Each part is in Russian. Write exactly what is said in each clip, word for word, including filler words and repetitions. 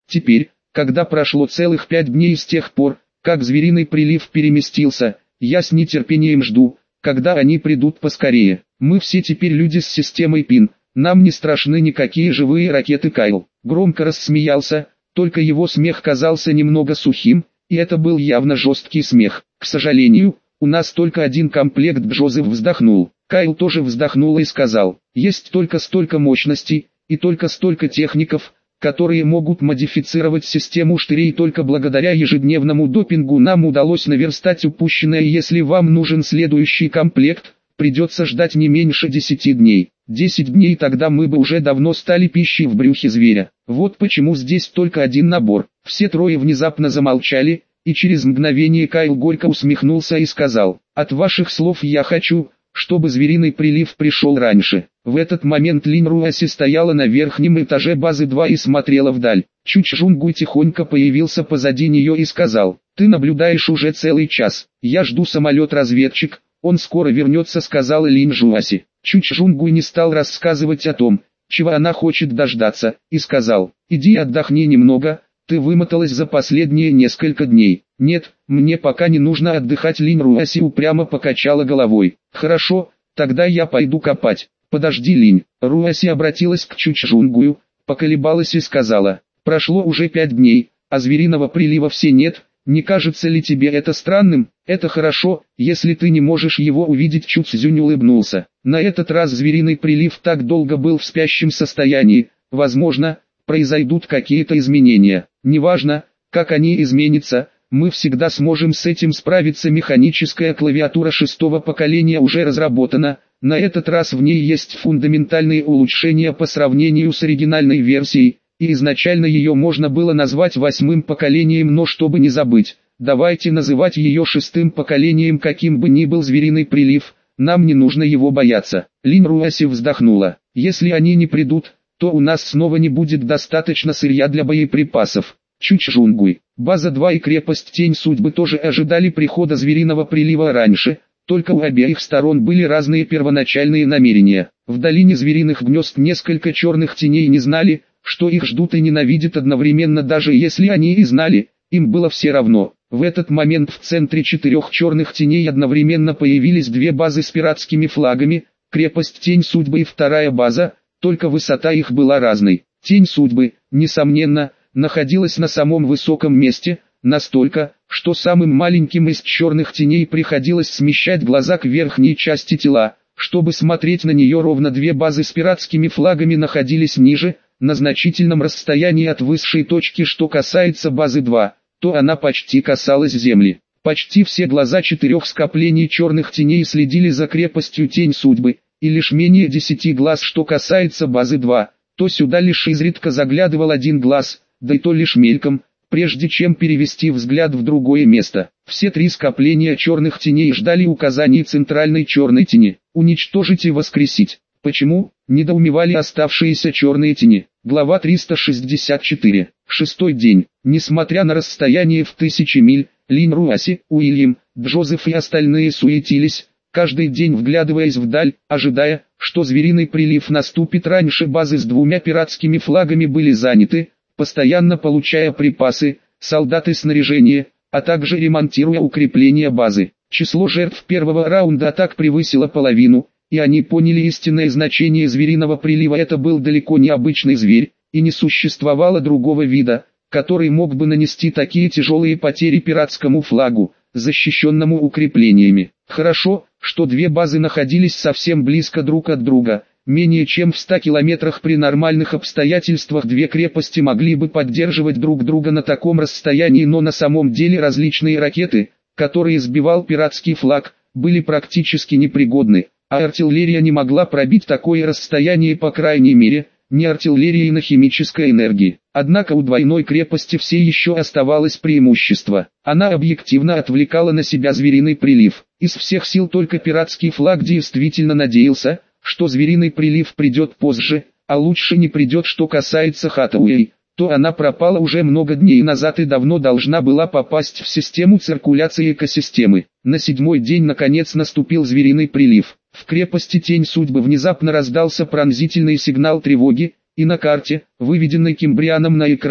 Теперь, когда прошло целых пять дней с тех пор, как звериный прилив переместился, я с нетерпением жду, когда они придут поскорее. Мы все теперь люди с системой пин, нам не страшны никакие живые ракеты. Кайл громко рассмеялся, только его смех казался немного сухим, и это был явно жесткий смех. К сожалению, у нас только один комплект. Джозеф вздохнул. Кайл тоже вздохнул и сказал, есть только столько мощностей, и только столько техников, которые могут модифицировать систему штырей. Только благодаря ежедневному допингу нам удалось наверстать упущенное. Если вам нужен следующий комплект, придется ждать не меньше десяти дней. десять дней, тогда мы бы уже давно стали пищей в брюхе зверя. Вот почему здесь только один набор. Все трое внезапно замолчали, и через мгновение Кайл горько усмехнулся и сказал, от ваших слов я хочу, чтобы звериный прилив пришел раньше. В этот момент Линь Руаси стояла на верхнем этаже базы два и смотрела вдаль. Чучжунгуй тихонько появился позади нее и сказал, ты наблюдаешь уже целый час, я жду самолет-разведчик, он скоро вернется, сказала Линь Руаси. Чучжунгуй не стал рассказывать о том, чего она хочет дождаться, и сказал, иди отдохни немного, ты вымоталась за последние несколько дней. Нет, мне пока не нужно отдыхать. Линь Руаси упрямо покачала головой. Хорошо, тогда я пойду копать. Подожди, Линь. Руаси обратилась к Чучжунгую, поколебалась и сказала, прошло уже пять дней, а звериного прилива все нет. Не кажется ли тебе это странным? Это хорошо, если ты не можешь его увидеть. Чуцзюнь улыбнулся. На этот раз звериный прилив так долго был в спящем состоянии, возможно, произойдут какие-то изменения. Неважно, как они изменятся, мы всегда сможем с этим справиться. Механическая клавиатура шестого поколения уже разработана, на этот раз в ней есть фундаментальные улучшения по сравнению с оригинальной версией, и изначально ее можно было назвать восьмым поколением, но чтобы не забыть, давайте называть ее шестым поколением. Каким бы ни был звериный прилив, нам не нужно его бояться. Линь Руаси вздохнула. Если они не придут, то у нас снова не будет достаточно сырья для боеприпасов. Чучжунгуй, база два и крепость Тень Судьбы тоже ожидали прихода звериного прилива раньше, только у обеих сторон были разные первоначальные намерения. В долине звериных гнезд несколько черных теней не знали, что их ждут, и ненавидят одновременно. Даже если они и знали, им было все равно. В этот момент в центре четырех черных теней одновременно появились две базы с пиратскими флагами, крепость Тень Судьбы и вторая база, только высота их была разной. Тень Судьбы, несомненно, находилась на самом высоком месте, настолько, что самым маленьким из черных теней приходилось смещать глаза к верхней части тела, чтобы смотреть на нее. Ровно две базы с пиратскими флагами находились ниже, на значительном расстоянии от высшей точки. Что касается базы два, то она почти касалась земли. Почти все глаза четырех скоплений черных теней следили за крепостью Тень Судьбы, и лишь менее десяти глаз. Что касается базы два, то сюда лишь изредка заглядывал один глаз, да и то лишь мельком, прежде чем перевести взгляд в другое место. Все три скопления черных теней ждали указаний центральной черной тени: уничтожить и воскресить. Почему? Недоумевали оставшиеся черные тени. Глава триста шестьдесят четыре. Шестой день. Несмотря на расстояние в тысячи миль, Линь Руаси, Уильям, Джозеф и остальные суетились, каждый день вглядываясь вдаль, ожидая, что звериный прилив наступит раньше. Базы с двумя пиратскими флагами были заняты, постоянно получая припасы, солдат и снаряжение, а также ремонтируя укрепления базы. Число жертв первого раунда атак превысило половину, и они поняли истинное значение звериного прилива. Это был далеко не обычный зверь, и не существовало другого вида, который мог бы нанести такие тяжелые потери пиратскому флагу, защищенному укреплениями. Хорошо, что две базы находились совсем близко друг от друга. Менее чем в ста километрах. При нормальных обстоятельствах две крепости могли бы поддерживать друг друга на таком расстоянии, но на самом деле различные ракеты, которые сбивал пиратский флаг, были практически непригодны, а артиллерия не могла пробить такое расстояние, по крайней мере, не артиллерии на химической энергии. Однако у двойной крепости все еще оставалось преимущество. Она объективно отвлекала на себя звериный прилив. Из всех сил только пиратский флаг действительно надеялся, что звериный прилив придет позже, а лучше не придет. Что касается Хатауэй, то она пропала уже много дней назад и давно должна была попасть в систему циркуляции экосистемы. На седьмой день наконец наступил звериный прилив. В крепости Тень Судьбы внезапно раздался пронзительный сигнал тревоги, и на карте, выведенной Кимбрианом на экран,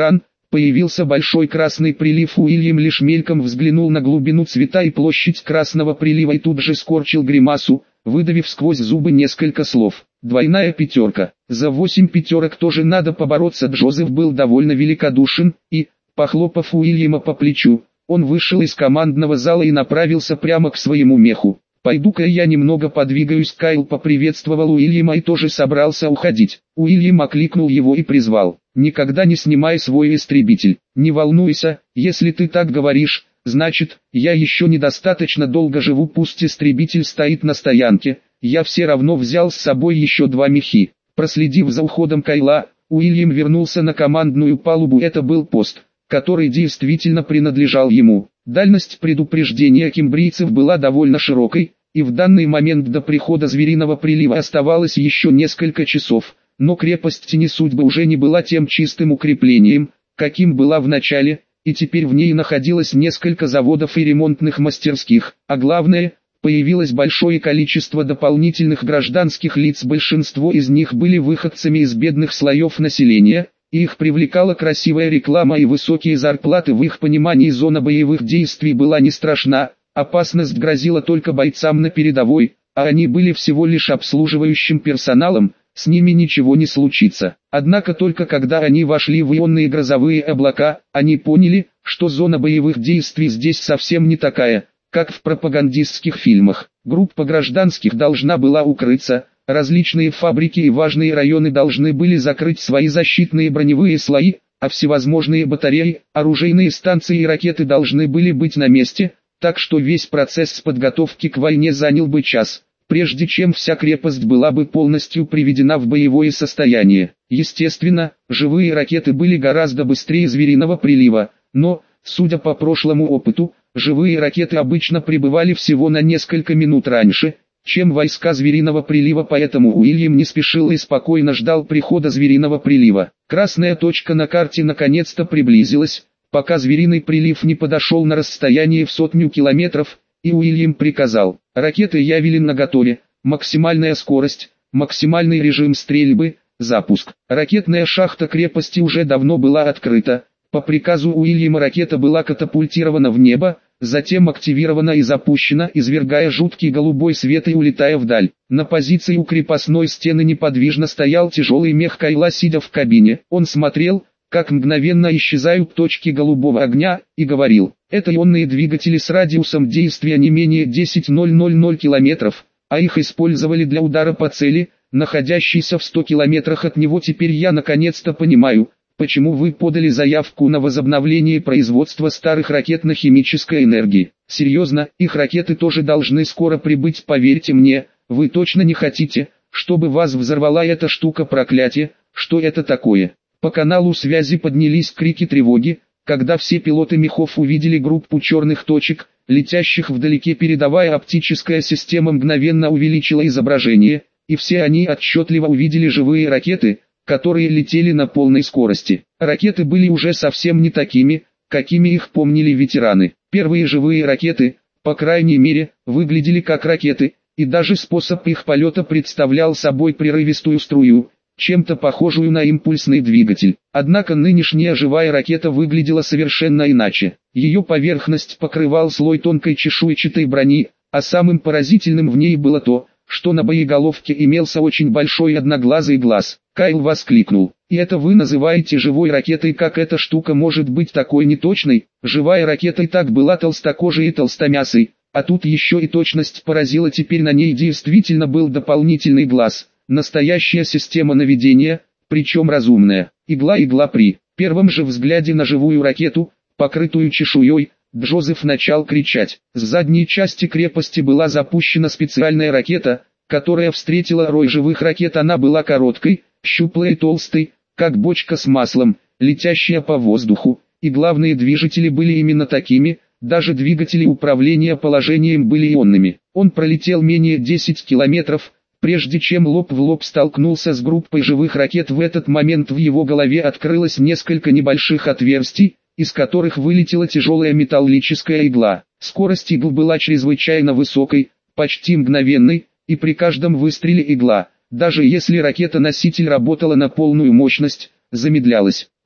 появился большой красный прилив. Уильям лишь мельком взглянул на глубину цвета и площадь красного прилива и тут же скорчил гримасу, выдавив сквозь зубы несколько слов. Двойная пятерка. За восемь пятерок тоже надо побороться. Джозеф был довольно великодушен, и, похлопав Уильяма по плечу, он вышел из командного зала и направился прямо к своему меху. «Пойду-ка я немного подвигаюсь». Кайл поприветствовал Уильяма и тоже собрался уходить. Уильям окликнул его и призвал: «Никогда не снимай свой истребитель. Не волнуйся, если ты так говоришь, значит, я еще недостаточно долго живу. Пусть истребитель стоит на стоянке, я все равно взял с собой еще два мехи». Проследив за уходом Кайла, Уильям вернулся на командную палубу. Это был пост, который действительно принадлежал ему. Дальность предупреждения кимбрийцев была довольно широкой, и в данный момент до прихода звериного прилива оставалось еще несколько часов, но крепость Тени Судьбы уже не была тем чистым укреплением, каким была в начале, и теперь в ней находилось несколько заводов и ремонтных мастерских, а главное, появилось большое количество дополнительных гражданских лиц. Большинство из них были выходцами из бедных слоев населения, и их привлекала красивая реклама и высокие зарплаты. В их понимании зона боевых действий была не страшна, опасность грозила только бойцам на передовой, а они были всего лишь обслуживающим персоналом, с ними ничего не случится. Однако только когда они вошли в ионные грозовые облака, они поняли, что зона боевых действий здесь совсем не такая, как в пропагандистских фильмах. Группа гражданских должна была укрыться, различные фабрики и важные районы должны были закрыть свои защитные броневые слои, а всевозможные батареи, оружейные станции и ракеты должны были быть на месте, так что весь процесс подготовки к войне занял бы час, прежде чем вся крепость была бы полностью приведена в боевое состояние. Естественно, живые ракеты были гораздо быстрее звериного прилива, но, судя по прошлому опыту, живые ракеты обычно прибывали всего на несколько минут раньше, чем войска звериного прилива, поэтому Уильям не спешил и спокойно ждал прихода звериного прилива. Красная точка на карте наконец-то приблизилась, пока звериный прилив не подошел на расстояние в сотню километров, и Уильям приказал: «Ракеты Явелин наготове, максимальная скорость, максимальный режим стрельбы, запуск». Ракетная шахта крепости уже давно была открыта. По приказу Уильяма ракета была катапультирована в небо, затем активирована и запущена, извергая жуткий голубой свет и улетая вдаль. На позиции у крепостной стены неподвижно стоял тяжелый мех Кайла. Сидя в кабине, он смотрел, как мгновенно исчезают точки голубого огня, и говорил: «Это ионные двигатели с радиусом действия не менее десять тысяч километров, а их использовали для удара по цели, находящейся в ста километрах от него. Теперь я наконец-то понимаю, почему вы подали заявку на возобновление производства старых ракет на химической энергии. Серьезно, их ракеты тоже должны скоро прибыть. Поверьте мне, вы точно не хотите, чтобы вас взорвала эта штука. Проклятие, что это такое?» По каналу связи поднялись крики тревоги, когда все пилоты мехов увидели группу черных точек, летящих вдалеке. Передовая оптическая система мгновенно увеличила изображение, и все они отчетливо увидели живые ракеты, которые летели на полной скорости. Ракеты были уже совсем не такими, какими их помнили ветераны. Первые живые ракеты, по крайней мере, выглядели как ракеты, и даже способ их полета представлял собой прерывистую струю, чем-то похожую на импульсный двигатель. Однако нынешняя живая ракета выглядела совершенно иначе. Ее поверхность покрывал слой тонкой чешуйчатой брони, а самым поразительным в ней было то, что на боеголовке имелся очень большой одноглазый глаз. Кайл воскликнул: «И это вы называете живой ракетой? Как эта штука может быть такой неточной?» Живая ракета и так была толстокожей и толстомясой, а тут еще и точность поразила. Теперь на ней действительно был дополнительный глаз. Настоящая система наведения, причем разумная. Игла-игла. При первом же взгляде на живую ракету, покрытую чешуей, Джозеф начал кричать. С задней части крепости была запущена специальная ракета, которая встретила рой живых ракет. Она была короткой, щуплой и толстой, как бочка с маслом, летящая по воздуху, и главные движители были именно такими, даже двигатели управления положением были ионными. Он пролетел менее десяти километров, прежде чем лоб в лоб столкнулся с группой живых ракет. В этот момент в его голове открылось несколько небольших отверстий, из которых вылетела тяжелая металлическая игла. Скорость игл была чрезвычайно высокой, почти мгновенной, и при каждом выстреле игла, даже если ракета-носитель работала на полную мощность, замедлялась.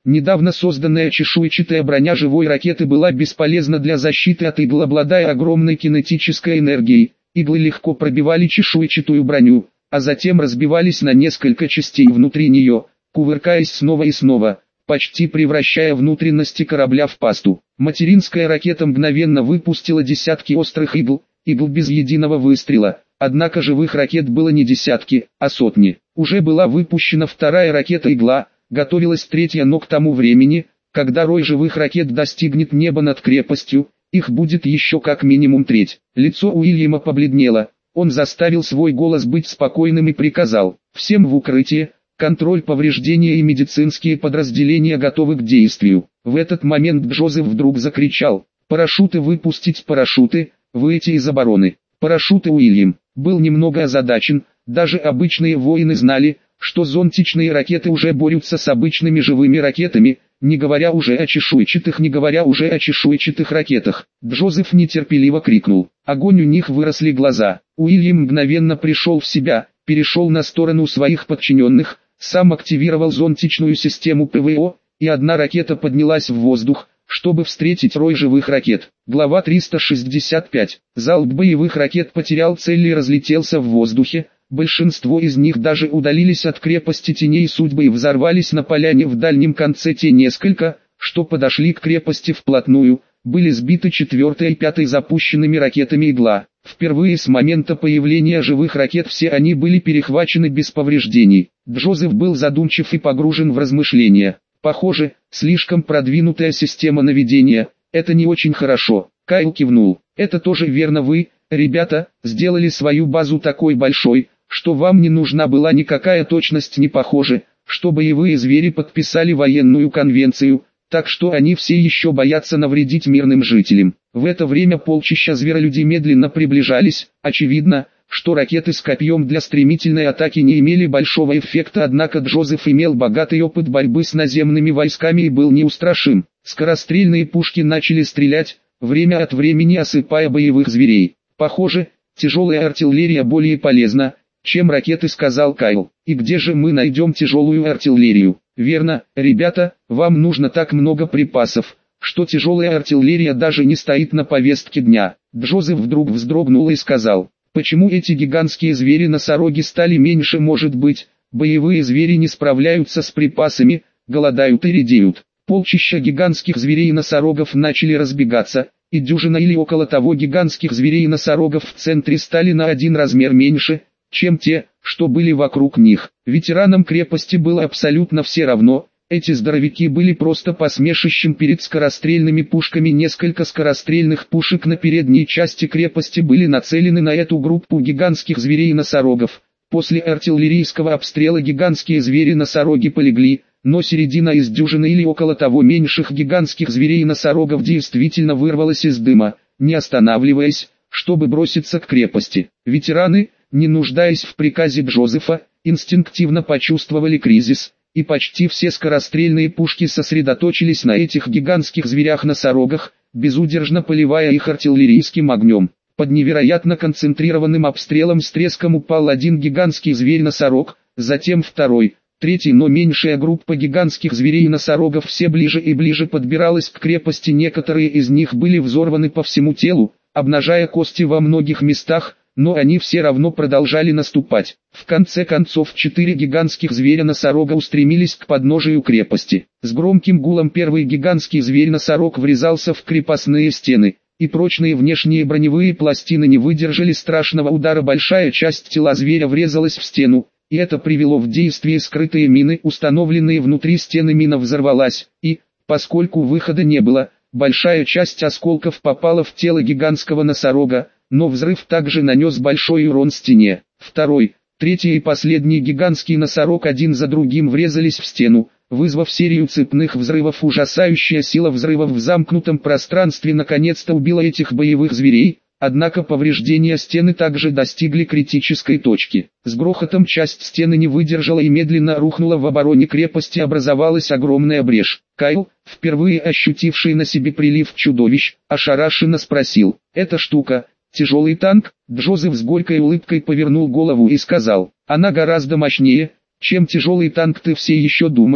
Недавно созданная чешуйчатая броня живой ракеты была бесполезна для защиты от игл, обладая огромной кинетической энергией. Иглы легко пробивали чешуйчатую броню, а затем разбивались на несколько частей внутри нее, кувыркаясь снова и снова, почти превращая внутренности корабля в пасту. Материнская ракета мгновенно выпустила десятки острых игл, игл без единого выстрела, однако живых ракет было не десятки, а сотни. Уже была выпущена вторая ракета-игла, готовилась третья, но к тому времени, когда рой живых ракет достигнет неба над крепостью, их будет еще как минимум треть. Лицо Уильяма побледнело, он заставил свой голос быть спокойным и приказал: «Всем в укрытие, контроль повреждения и медицинские подразделения готовы к действию». В этот момент Джозеф вдруг закричал: «Парашюты, выпустить парашюты, выйти из обороны!» Парашюты. Уильям был немного озадачен, даже обычные воины знали, что зонтичные ракеты уже борются с обычными живыми ракетами, не говоря уже о чешуйчатых, не говоря уже о чешуйчатых ракетах. Джозеф нетерпеливо крикнул. Огонь, у них выросли глаза. Уильям мгновенно пришел в себя, перешел на сторону своих подчиненных, сам активировал зонтичную систему ПВО, и одна ракета поднялась в воздух, чтобы встретить рой живых ракет. Глава триста шестьдесят пять. Залп боевых ракет потерял цель и разлетелся в воздухе. Большинство из них даже удалились от крепости теней судьбы и взорвались на поляне в дальнем конце. Те несколько, что подошли к крепости вплотную, были сбиты четвертой и пятой запущенными ракетами «Игла». Впервые с момента появления живых ракет все они были перехвачены без повреждений. Джозеф был задумчив и погружен в размышления. Похоже, слишком продвинутая система наведения, это не очень хорошо. Кайл кивнул. Это тоже верно, вы, ребята, сделали свою базу такой большой, что вам не нужна была никакая точность, не похоже, что боевые звери подписали военную конвенцию, так что они все еще боятся навредить мирным жителям. В это время полчища зверолюдей медленно приближались. Очевидно, что ракеты с копьем для стремительной атаки не имели большого эффекта, однако Джозеф имел богатый опыт борьбы с наземными войсками и был неустрашим. Скорострельные пушки начали стрелять, время от времени осыпая боевых зверей. Похоже, тяжелая артиллерия более полезна, чем ракеты, сказал Кайл. И где же мы найдем тяжелую артиллерию? Верно, ребята, вам нужно так много припасов, что тяжелая артиллерия даже не стоит на повестке дня. Джозеф вдруг вздрогнул и сказал: почему эти гигантские звери-носороги стали меньше? Может быть, боевые звери не справляются с припасами, голодают и редеют. Полчища гигантских зверей-носорогов начали разбегаться, и дюжина или около того гигантских зверей-носорогов в центре стали на один размер меньше, чем те, что были вокруг них. Ветеранам крепости было абсолютно все равно, эти здоровяки были просто посмешищем перед скорострельными пушками. Несколько скорострельных пушек на передней части крепости были нацелены на эту группу гигантских зверей-носорогов. После артиллерийского обстрела гигантские звери-носороги полегли, но середина из дюжины или около того меньших гигантских зверей-носорогов действительно вырвалась из дыма, не останавливаясь, чтобы броситься к крепости. Ветераны, не нуждаясь в приказе Джозефа, инстинктивно почувствовали кризис, и почти все скорострельные пушки сосредоточились на этих гигантских зверях-носорогах, безудержно поливая их артиллерийским огнем. Под невероятно концентрированным обстрелом с треском упал один гигантский зверь-носорог, затем второй, третий, но меньшая группа гигантских зверей-носорогов все ближе и ближе подбиралась к крепости. Некоторые из них были взорваны по всему телу, обнажая кости во многих местах, но они все равно продолжали наступать. В конце концов четыре гигантских зверя-носорога устремились к подножию крепости. С громким гулом первый гигантский зверь-носорог врезался в крепостные стены, и прочные внешние броневые пластины не выдержали страшного удара. Большая часть тела зверя врезалась в стену, и это привело в действие скрытые мины, установленные внутри стены. Мина взорвалась, и, поскольку выхода не было, большая часть осколков попала в тело гигантского носорога, но взрыв также нанес большой урон стене. Второй, третий и последний гигантский носорог один за другим врезались в стену, вызвав серию цепных взрывов. Ужасающая сила взрывов в замкнутом пространстве наконец-то убила этих боевых зверей, однако повреждения стены также достигли критической точки. С грохотом часть стены не выдержала и медленно рухнула. В обороне крепости образовалась огромная брешь. Кайл, впервые ощутивший на себе прилив чудовищ, ошарашенно спросил: «Эта штука тяжелый танк?» Джозеф с горькой улыбкой повернул голову и сказал: «Она гораздо мощнее, чем тяжелый танк. Ты все еще думаешь,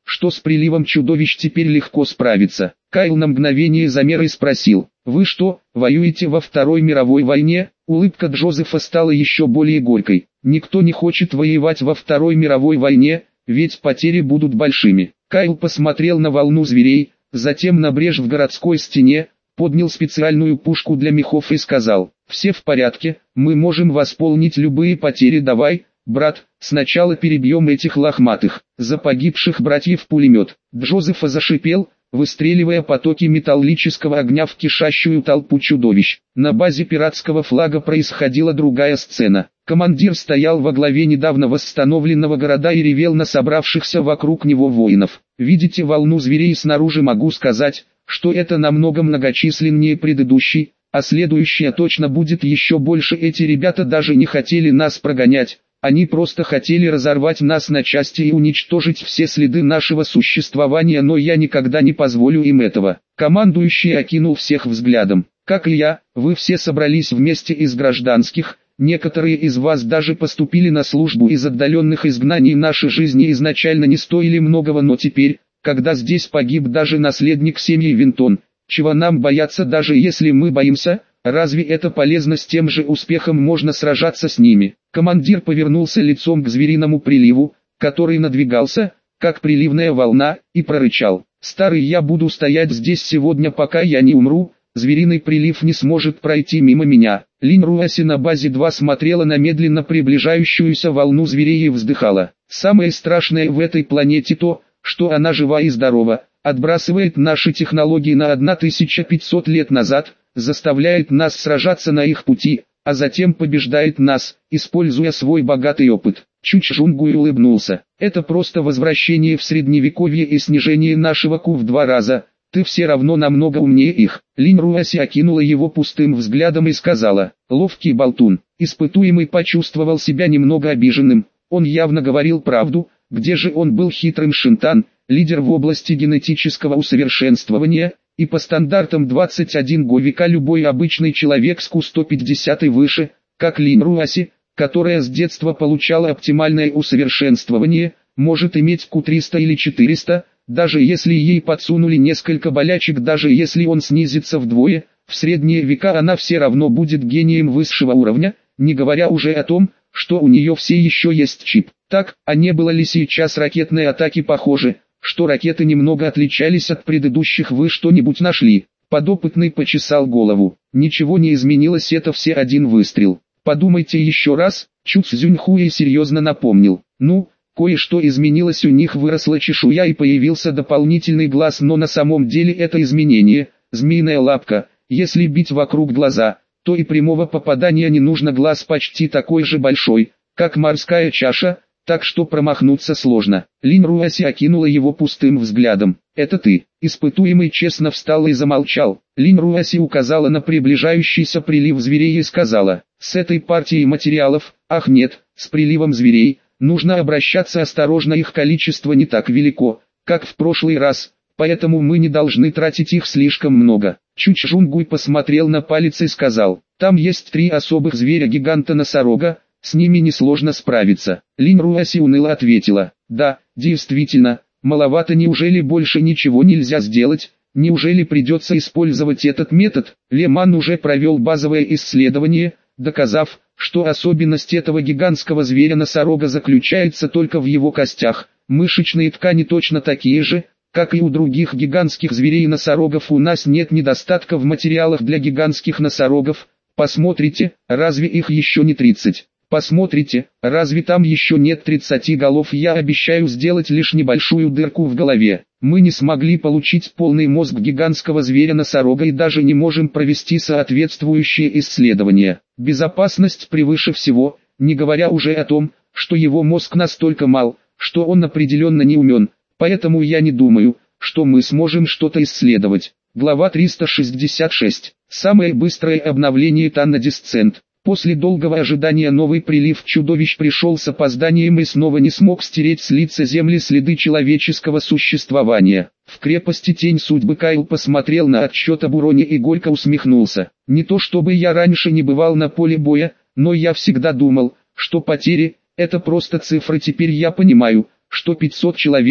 что с приливом чудовищ теперь легко справиться. Кайл на мгновение замер и спросил: «Вы что, воюете во Второй мировой войне?» Улыбка Джозефа стала еще более горькой. «Никто не хочет воевать во Второй мировой войне, ведь потери будут большими». Кайл посмотрел на волну зверей, затем на брешь в городской стене, поднял специальную пушку для мехов и сказал: «Все в порядке, мы можем восполнить любые потери, давай, брат, сначала перебьем этих лохматых, за погибших братьев пулемет». Джозефа зашипел, выстреливая потоки металлического огня в кишащую толпу чудовищ. На базе пиратского флага происходила другая сцена. Командир стоял во главе недавно восстановленного города и ревел на собравшихся вокруг него воинов. «Видите волну зверей снаружи? Могу сказать, что это намного многочисленнее предыдущей, а следующая точно будет еще больше. Эти ребята даже не хотели нас прогонять. Они просто хотели разорвать нас на части и уничтожить все следы нашего существования, но я никогда не позволю им этого». Командующий окинул всех взглядом. «Как и я, вы все собрались вместе из гражданских, некоторые из вас даже поступили на службу из отдаленных изгнаний. Наши жизни изначально не стоили многого, но теперь, когда здесь погиб даже наследник семьи Винтон, чего нам бояться? Даже если мы боимся, разве это полезно? С тем же успехом можно сражаться с ними». Командир повернулся лицом к звериному приливу, который надвигался, как приливная волна, и прорычал: «Старый, я буду стоять здесь сегодня, пока я не умру. Звериный прилив не сможет пройти мимо меня». Линь Руаси на базе два смотрела на медленно приближающуюся волну зверей и вздыхала. «Самое страшное в этой планете то, что она жива и здорова, отбрасывает наши технологии на тысячу пятьсот лет назад, заставляет нас сражаться на их пути, а затем побеждает нас, используя свой богатый опыт». Чуч Жунгуй улыбнулся. «Это просто возвращение в средневековье и снижение нашего ку в два раза. Ты все равно намного умнее их». Линь Руаси окинула его пустым взглядом и сказала: «Ловкий болтун». Испытуемый почувствовал себя немного обиженным. Он явно говорил правду. Где же он был хитрым Шинтан, лидер в области генетического усовершенствования, и по стандартам двадцать первого века любой обычный человек с ку сто пятьдесят и выше, как Линь Руаси, которая с детства получала оптимальное усовершенствование, может иметь ку триста или четыреста, даже если ей подсунули несколько болячек, даже если он снизится вдвое, в средние века она все равно будет гением высшего уровня, не говоря уже о том, что у нее все еще есть чип. Так, а не было ли сейчас ракетной атаки? Похоже, что ракеты немного отличались от предыдущих. Вы что-нибудь нашли? Подопытный почесал голову. Ничего не изменилось, это все один выстрел. Подумайте еще раз. Чу Цзюньхуэй серьезно напомнил. Ну, кое-что изменилось, у них выросла чешуя и появился дополнительный глаз, но на самом деле это изменение, змеиная лапка, если бить вокруг глаза, то и прямого попадания не нужно, глаз почти такой же большой, как морская чаша, так что промахнуться сложно. Линь Руаси окинула его пустым взглядом. «Это ты?» Испытуемый честно встал и замолчал. Линь Руаси указала на приближающийся прилив зверей и сказала: «С этой партией материалов, ах нет, с приливом зверей, нужно обращаться осторожно, их количество не так велико, как в прошлый раз, поэтому мы не должны тратить их слишком много». Чуч Жунгуй посмотрел на палец и сказал: «Там есть три особых зверя-гиганта-носорога, с ними несложно справиться». Линь Руаси уныло ответила: «Да, действительно, маловато. Неужели больше ничего нельзя сделать? Неужели придется использовать этот метод?» Ле Ман уже провел базовое исследование, доказав, что особенность этого гигантского зверя-носорога заключается только в его костях. Мышечные ткани точно такие же, как и у других гигантских зверей-носорогов. У нас нет недостатка в материалах для гигантских носорогов. Посмотрите, разве их еще не тридцать? Посмотрите, разве там еще нет тридцати голов? Я обещаю сделать лишь небольшую дырку в голове. Мы не смогли получить полный мозг гигантского зверя-носорога и даже не можем провести соответствующие исследования. Безопасность превыше всего, не говоря уже о том, что его мозг настолько мал, что он определенно не умен. Поэтому я не думаю, что мы сможем что-то исследовать. Глава триста шестьдесят шесть. Самое быстрое обновление Танна Десцент. После долгого ожидания новый прилив чудовищ пришел с опозданием и снова не смог стереть с лица земли следы человеческого существования. В крепости Тень Судьбы Кайл посмотрел на отчет об уроне и горько усмехнулся. «Не то чтобы я раньше не бывал на поле боя, но я всегда думал, что потери – это просто цифры. Теперь я понимаю, что пятьсот человек –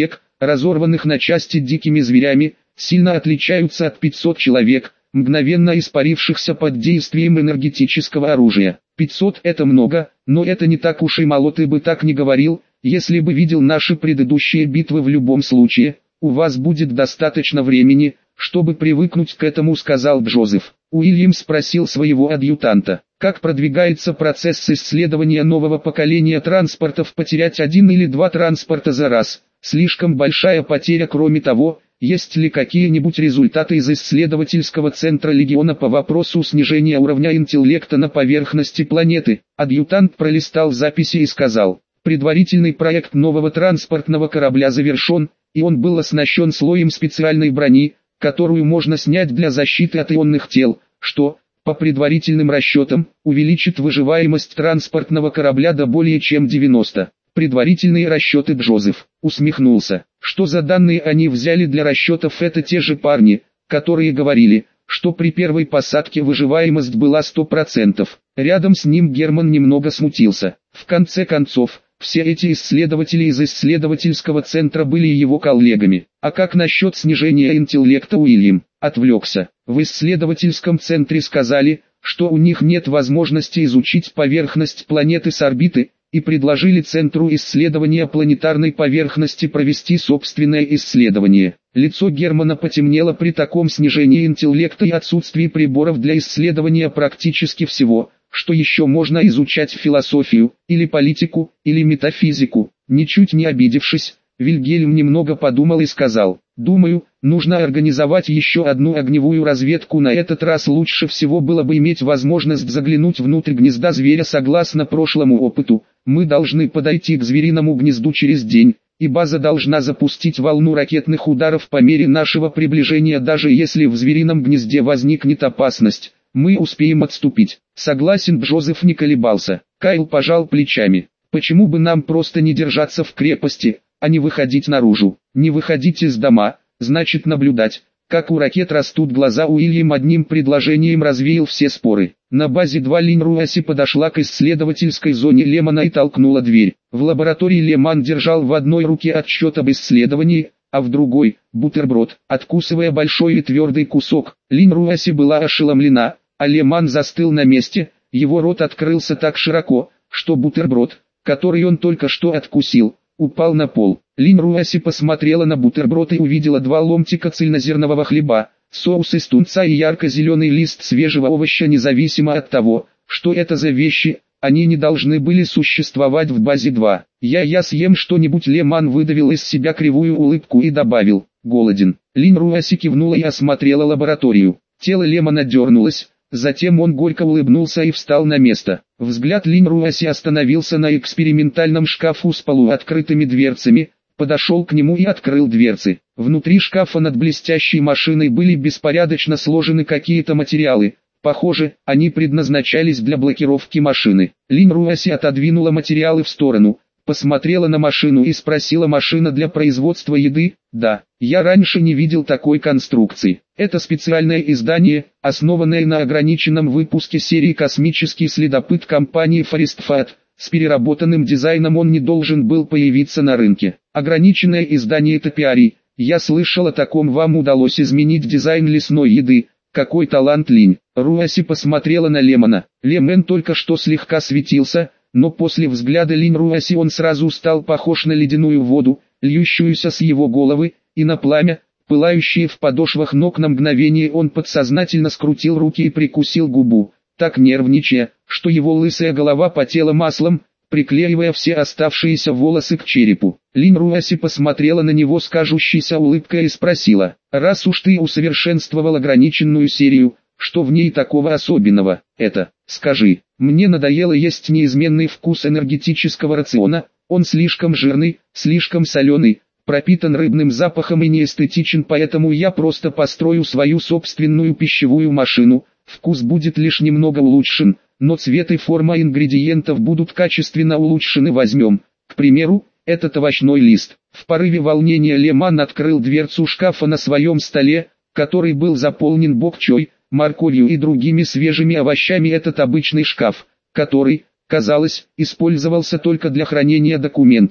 разорванных на части дикими зверями, сильно отличаются от пятисот человек, мгновенно испарившихся под действием энергетического оружия. пятьсот это много, но это не так уж и мало, ты бы так не говорил, если бы видел наши предыдущие битвы. В любом случае, у вас будет достаточно времени, чтобы привыкнуть к этому, сказал Джозеф. Уильям спросил своего адъютанта, как продвигается процесс исследования нового поколения транспортов. Потерять один или два транспорта за раз – слишком большая потеря. Кроме того, есть ли какие-нибудь результаты из исследовательского центра Легиона по вопросу снижения уровня интеллекта на поверхности планеты? Адъютант пролистал записи и сказал, предварительный проект нового транспортного корабля завершен, и он был оснащен слоем специальной брони, которую можно снять для защиты от ионных тел, что, по предварительным расчетам, увеличит выживаемость транспортного корабля до более чем девяноста. Предварительные расчеты. Джозеф усмехнулся. Что за данные они взяли для расчетов? Это те же парни, которые говорили, что при первой посадке выживаемость была сто процентов. Рядом с ним Герман немного смутился. В конце концов, все эти исследователи из исследовательского центра были его коллегами. А как насчет снижения интеллекта? Уильям отвлекся. В исследовательском центре сказали, что у них нет возможности изучить поверхность планеты с орбиты, и предложили Центру исследования планетарной поверхности провести собственное исследование. Лицо Германа потемнело. При таком снижении интеллекта и отсутствии приборов для исследования практически всего, что еще можно изучать: философию, или политику, или метафизику. Ничуть не обидевшись, Вильгельм немного подумал и сказал, «Думаю, нужно организовать еще одну огневую разведку. На этот раз лучше всего было бы иметь возможность заглянуть внутрь гнезда зверя. Согласно прошлому опыту, мы должны подойти к звериному гнезду через день, и база должна запустить волну ракетных ударов по мере нашего приближения. Даже если в зверином гнезде возникнет опасность, мы успеем отступить». Согласен. Джозеф не колебался. Кайл пожал плечами. «Почему бы нам просто не держаться в крепости, а не выходить наружу? Не выходить из дома, значит наблюдать, как у ракет растут глаза». Уильям одним предложением развеял все споры. На базе два Линь Руаси подошла к исследовательской зоне Лемана и толкнула дверь. В лаборатории Леман держал в одной руке отчет об исследовании, а в другой – бутерброд. Откусывая большой и твердый кусок, Линь Руаси была ошеломлена, а Леман застыл на месте. Его рот открылся так широко, что бутерброд, который он только что откусил, упал на пол. Линь Руаси посмотрела на бутерброд и увидела два ломтика цельнозернового хлеба, соус из тунца и ярко-зеленый лист свежего овоща. Независимо от того, что это за вещи, они не должны были существовать в базе два. «Я я съем что-нибудь». Леман выдавил из себя кривую улыбку и добавил, «Голоден». Линь Руаси кивнула и осмотрела лабораторию. Тело Лемана дернулось. Затем он горько улыбнулся и встал на место. Взгляд Линь Руаси остановился на экспериментальном шкафу с полуоткрытыми дверцами, подошел к нему и открыл дверцы. Внутри шкафа над блестящей машиной были беспорядочно сложены какие-то материалы. Похоже, они предназначались для блокировки машины. Линь Руаси отодвинула материалы в сторону, посмотрела на машину и спросила: «Машина для производства еды?» «Да, я раньше не видел такой конструкции. Это специальное издание, основанное на ограниченном выпуске серии «Космический следопыт» компании Forestfat. С переработанным дизайном он не должен был появиться на рынке. Ограниченное издание Топиари. Я слышал о таком. Вам удалось изменить дизайн лесной еды. Какой талант, Линь». Руаси посмотрела на Лемана. Лемен только что слегка светился, но после взгляда Линь Руаси он сразу стал похож на ледяную воду, льющуюся с его головы, и на пламя, пылающее в подошвах ног. На мгновение он подсознательно скрутил руки и прикусил губу, так нервничая, что его лысая голова потела маслом, приклеивая все оставшиеся волосы к черепу. Линь Руаси посмотрела на него с кажущейся улыбкой и спросила: «Раз уж ты усовершенствовал ограниченную серию, что в ней такого особенного? Это, скажи, мне надоело есть неизменный вкус энергетического рациона, он слишком жирный, слишком соленый, пропитан рыбным запахом и неэстетичен, поэтому я просто построю свою собственную пищевую машину. Вкус будет лишь немного улучшен, но цвет и форма ингредиентов будут качественно улучшены. Возьмем, к примеру, этот овощной лист». В порыве волнения Леман открыл дверцу шкафа на своем столе, который был заполнен бок-чой, морковью и другими свежими овощами. Этот обычный шкаф, который, казалось, использовался только для хранения документов,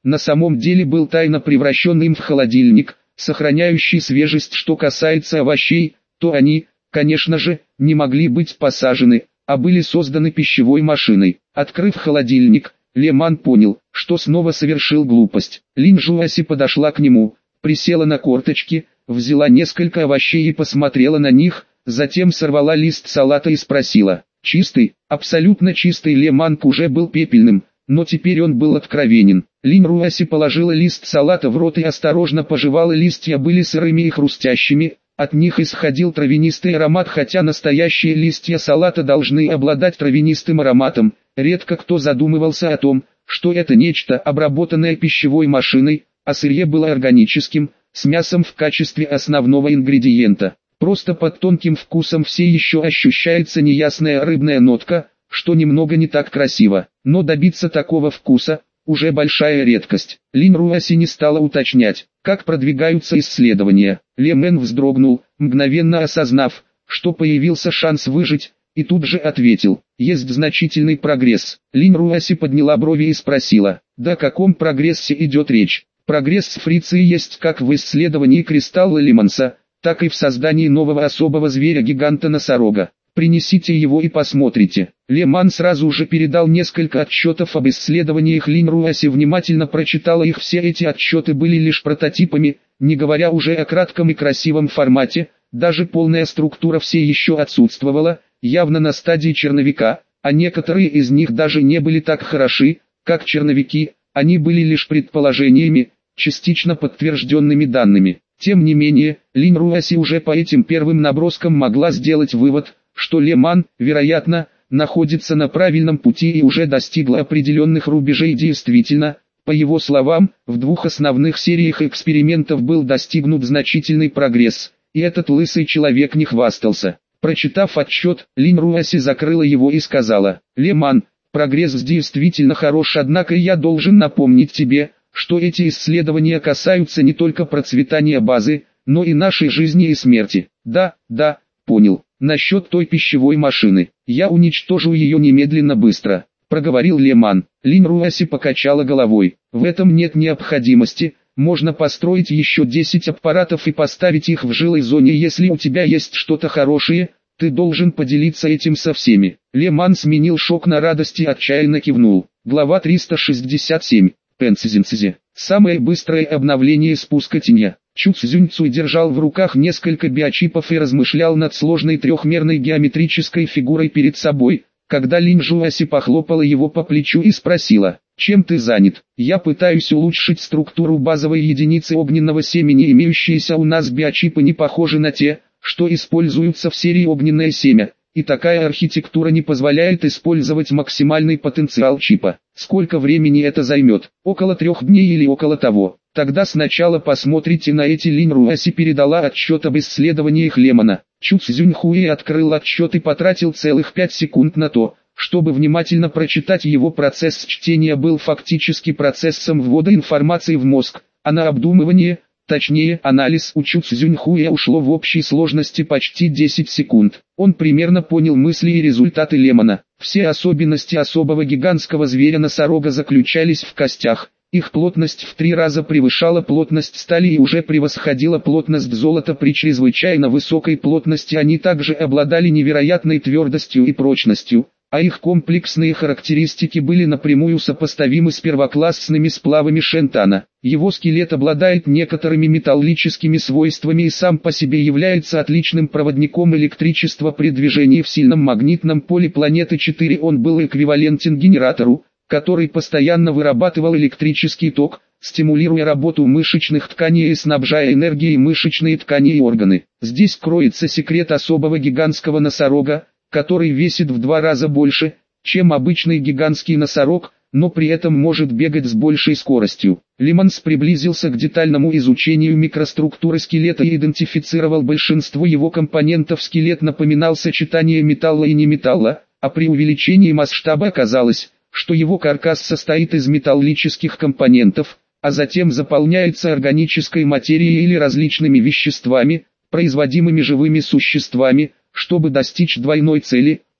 на самом деле был тайно превращенным в холодильник, сохраняющий свежесть. Что касается овощей, то они, конечно же, не могли быть посажены, а были созданы пищевой машиной. Открыв холодильник, Ле Ман понял, что снова совершил глупость. Линь Жуаси подошла к нему, присела на корточки, взяла несколько овощей и посмотрела на них, затем сорвала лист салата и спросила: «Чистый?» Абсолютно чистый. Ле Ман уже был пепельным, но теперь он был откровенен. Линь Руаси положила лист салата в рот и осторожно пожевала. Листья были сырыми и хрустящими, от них исходил травянистый аромат, хотя настоящие листья салата должны обладать травянистым ароматом. Редко кто задумывался о том, что это нечто, обработанное пищевой машиной, а сырье было органическим, с мясом в качестве основного ингредиента. Просто под тонким вкусом все еще ощущается неясная рыбная нотка, что немного не так красиво, но добиться такого вкуса – уже большая редкость. Линь Руаси не стала уточнять, как продвигаются исследования. Ле Мэн вздрогнул, мгновенно осознав, что появился шанс выжить, и тут же ответил: «Есть значительный прогресс». Линь Руаси подняла брови и спросила: «Да о каком прогрессе идет речь?» «Прогресс с фрицией есть как в исследовании кристалла Лимонса, так и в создании нового особого зверя-гиганта-носорога. Принесите его и посмотрите». Ле Ман сразу же передал несколько отчетов об исследованиях. Линь Руаси внимательно прочитала их. Все эти отчеты были лишь прототипами, не говоря уже о кратком и красивом формате, даже полная структура все еще отсутствовала, явно на стадии черновика, а некоторые из них даже не были так хороши, как черновики, они были лишь предположениями, частично подтвержденными данными. Тем не менее, Линь Руаси уже по этим первым наброскам могла сделать вывод, что Ле Ман, вероятно, находится на правильном пути и уже достигла определенных рубежей. Действительно, по его словам, в двух основных сериях экспериментов был достигнут значительный прогресс, и этот лысый человек не хвастался. Прочитав отчет, Линь Руаси закрыла его и сказала: «Ле Ман, прогресс действительно хорош, однако я должен напомнить тебе, что эти исследования касаются не только процветания базы, но и нашей жизни и смерти». «Да, да, понял. Насчет той пищевой машины, я уничтожу ее немедленно, быстро», — проговорил Ле Ман. Линь Руаси покачала головой. «В этом нет необходимости, можно построить еще десять аппаратов и поставить их в жилой зоне. Если у тебя есть что-то хорошее, ты должен поделиться этим со всеми». Ле Ман сменил шок на радость и отчаянно кивнул. Глава триста шестьдесят семь. Пенцзинцзи. Самое быстрое обновление спуска тенья. Чу Цзюньцуй держал в руках несколько биочипов и размышлял над сложной трехмерной геометрической фигурой перед собой, когда Линь Жуаси похлопала его по плечу и спросила: «Чем ты занят?» «Я пытаюсь улучшить структуру базовой единицы огненного семени. Имеющиеся у нас биочипы не похожи на те, что используются в серии огненное семя, и такая архитектура не позволяет использовать максимальный потенциал чипа. Сколько времени это займет? Около трех дней или около того. Тогда сначала посмотрите на эти». Линь Руаси передала отчет об исследованиях Ле Мана. Чу Цзюньхуэй открыл отчет и потратил целых пять секунд на то, чтобы внимательно прочитать его. Процесс чтения был фактически процессом ввода информации в мозг, а на обдумывание, точнее анализ, у Чу Цзюньхуэя ушло в общей сложности почти десять секунд. Он примерно понял мысли и результаты Ле Мана. Все особенности особого гигантского зверя-носорога заключались в костях. Их плотность в три раза превышала плотность стали и уже превосходила плотность золота. При чрезвычайно высокой плотности они также обладали невероятной твердостью и прочностью, а их комплексные характеристики были напрямую сопоставимы с первоклассными сплавами шентана. Его скелет обладает некоторыми металлическими свойствами и сам по себе является отличным проводником электричества при движении в сильном магнитном поле планеты четыре. Он был эквивалентен генератору, который постоянно вырабатывал электрический ток, стимулируя работу мышечных тканей и снабжая энергией мышечные ткани и органы. Здесь кроется секрет особого гигантского носорога, который весит в два раза больше, чем обычный гигантский носорог, но при этом может бегать с большей скоростью. Лиманс приблизился к детальному изучению микроструктуры скелета и идентифицировал большинство его компонентов. Скелет напоминал сочетание металла и неметалла, а при увеличении масштаба оказалось, что его каркас состоит из металлических компонентов, а затем заполняется органической материей или различными веществами, производимыми живыми существами. Чтобы достичь двойной цели,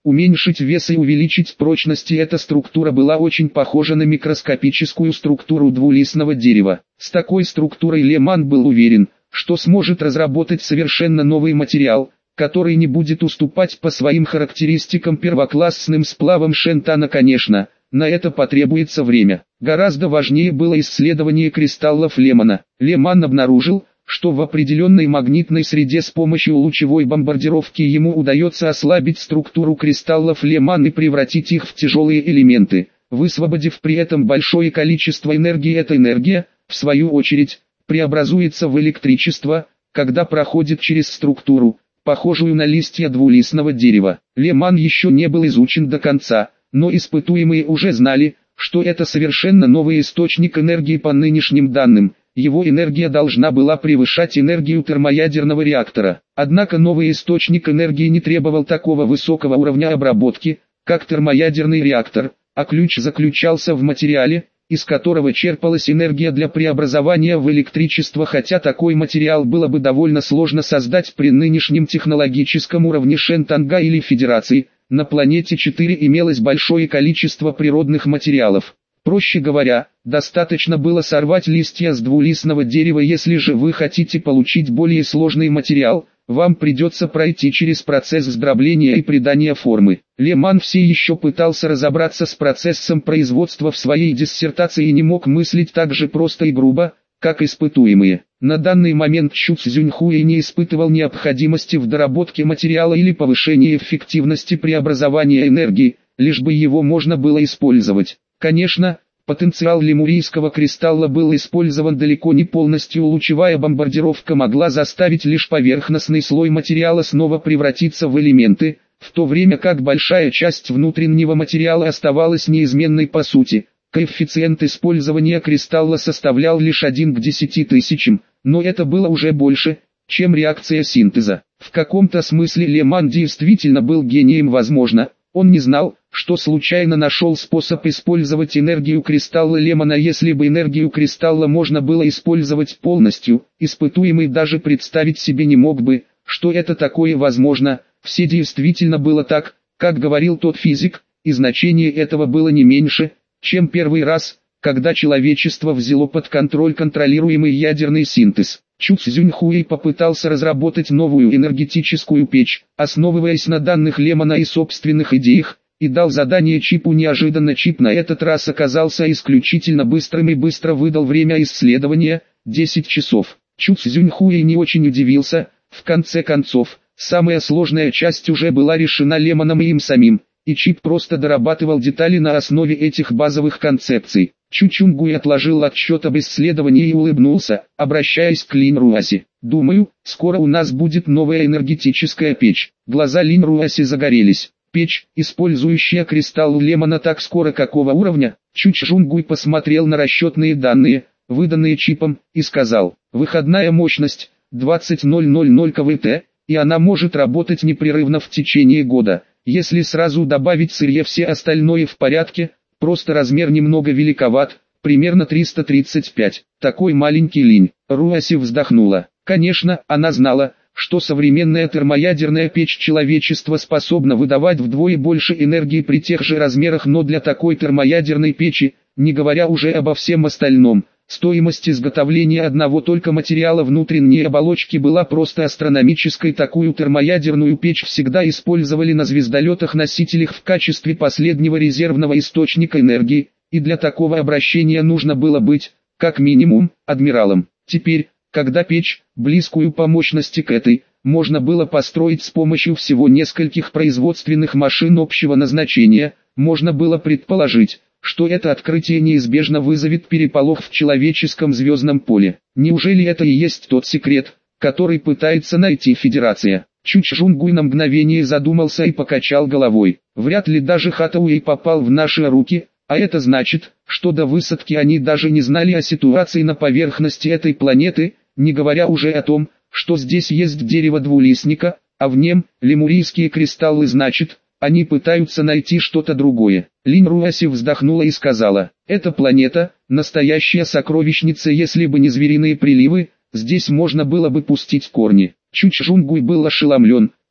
уменьшить вес и увеличить прочность, и эта структура была очень похожа на микроскопическую структуру двулистного дерева. С такой структурой Леман был уверен, что сможет разработать совершенно новый материал, который не будет уступать по своим характеристикам первоклассным сплавам шентана. Конечно, на это потребуется время. Гораздо важнее было исследование кристаллов Лемана. Леман обнаружил, что в определенной магнитной среде с помощью лучевой бомбардировки ему удается ослабить структуру кристаллов Леман и превратить их в тяжелые элементы, высвободив при этом большое количество энергии. Эта энергия, в свою очередь, преобразуется в электричество, когда проходит через структуру, похожую на листья двулистного дерева. Леман еще не был изучен до конца, но испытуемые уже знали, что это совершенно новый источник энергии по нынешним данным. Его энергия должна была превышать энергию термоядерного реактора. Однако новый источник энергии не требовал такого высокого уровня обработки, как термоядерный реактор, а ключ заключался в материале, из которого черпалась энергия для преобразования в электричество. Хотя такой материал было бы довольно сложно создать при нынешнем технологическом уровне Шентанга или Федерации, на планете четыре имелось большое количество природных материалов. Проще говоря, достаточно было сорвать листья с двулистного дерева. Если же вы хотите получить более сложный материал, вам придется пройти через процесс сдробления и придания формы. Леман все еще пытался разобраться с процессом производства в своей диссертации и не мог мыслить так же просто и грубо, как испытуемые. На данный момент Чу Цзюньхуэй не испытывал необходимости в доработке материала или повышении эффективности преобразования энергии, лишь бы его можно было использовать. Конечно, потенциал лемурийского кристалла был использован далеко не полностью. Лучевая бомбардировка могла заставить лишь поверхностный слой материала снова превратиться в элементы, в то время как большая часть внутреннего материала оставалась неизменной по сути. Коэффициент использования кристалла составлял лишь один к десяти тысячам, но это было уже больше, чем реакция синтеза. В каком-то смысле Леман действительно был гением. Возможно, он не знал, что случайно нашел способ использовать энергию кристалла Лемана. Если бы энергию кристалла можно было использовать полностью, испытуемый даже представить себе не мог бы, что это такое возможно. Все действительно было так, как говорил тот физик, и значение этого было не меньше, чем первый раз, когда человечество взяло под контроль контролируемый ядерный синтез. Чу Цзюньхуэй попытался разработать новую энергетическую печь, основываясь на данных Лемана и собственных идеях, и дал задание чипу. Неожиданно чип на этот раз оказался исключительно быстрым и быстро выдал время исследования – десять часов. Чу Цзюньхуэй не очень удивился. В конце концов, самая сложная часть уже была решена Леманом и им самим, и чип просто дорабатывал детали на основе этих базовых концепций. Чу Чунгуй отложил отчет об исследовании и улыбнулся, обращаясь к Линь Руаси. «Думаю, скоро у нас будет новая энергетическая печь». Глаза Линь Руаси загорелись. «Печь, использующая кристалл Лемана, так скоро какого уровня?» Чу Чунгуй посмотрел на расчетные данные, выданные чипом, и сказал: «Выходная мощность двадцать тысяч кВт, и она может работать непрерывно в течение года. Если сразу добавить сырье, все остальное в порядке, просто размер немного великоват, примерно триста тридцать пять. Такой маленький Линь». Руаси вздохнула. Конечно, она знала, что современная термоядерная печь человечества способна выдавать вдвое больше энергии при тех же размерах, но для такой термоядерной печи, не говоря уже обо всем остальном, стоимость изготовления одного только материала внутренней оболочки была просто астрономической. Такую термоядерную печь всегда использовали на звездолетах-носителях в качестве последнего резервного источника энергии, и для такого обращения нужно было быть, как минимум, адмиралом. Теперь, когда печь, близкую по мощности к этой, можно было построить с помощью всего нескольких производственных машин общего назначения, можно было предположить, что это открытие неизбежно вызовет переполох в человеческом звездном поле. Неужели это и есть тот секрет, который пытается найти Федерация? Чу Чжунгуй на мгновение задумался и покачал головой. Вряд ли даже Хатауэй попал в наши руки, а это значит, что до высадки они даже не знали о ситуации на поверхности этой планеты, не говоря уже о том, что здесь есть дерево двулистника, а в нем лемурийские кристаллы. Значит, они пытаются найти что-то другое. Линь Руаси вздохнула и сказала: «Эта планета – настоящая сокровищница. Если бы не звериные приливы, здесь можно было бы пустить корни». Чу Чжунгуй был ошеломлен,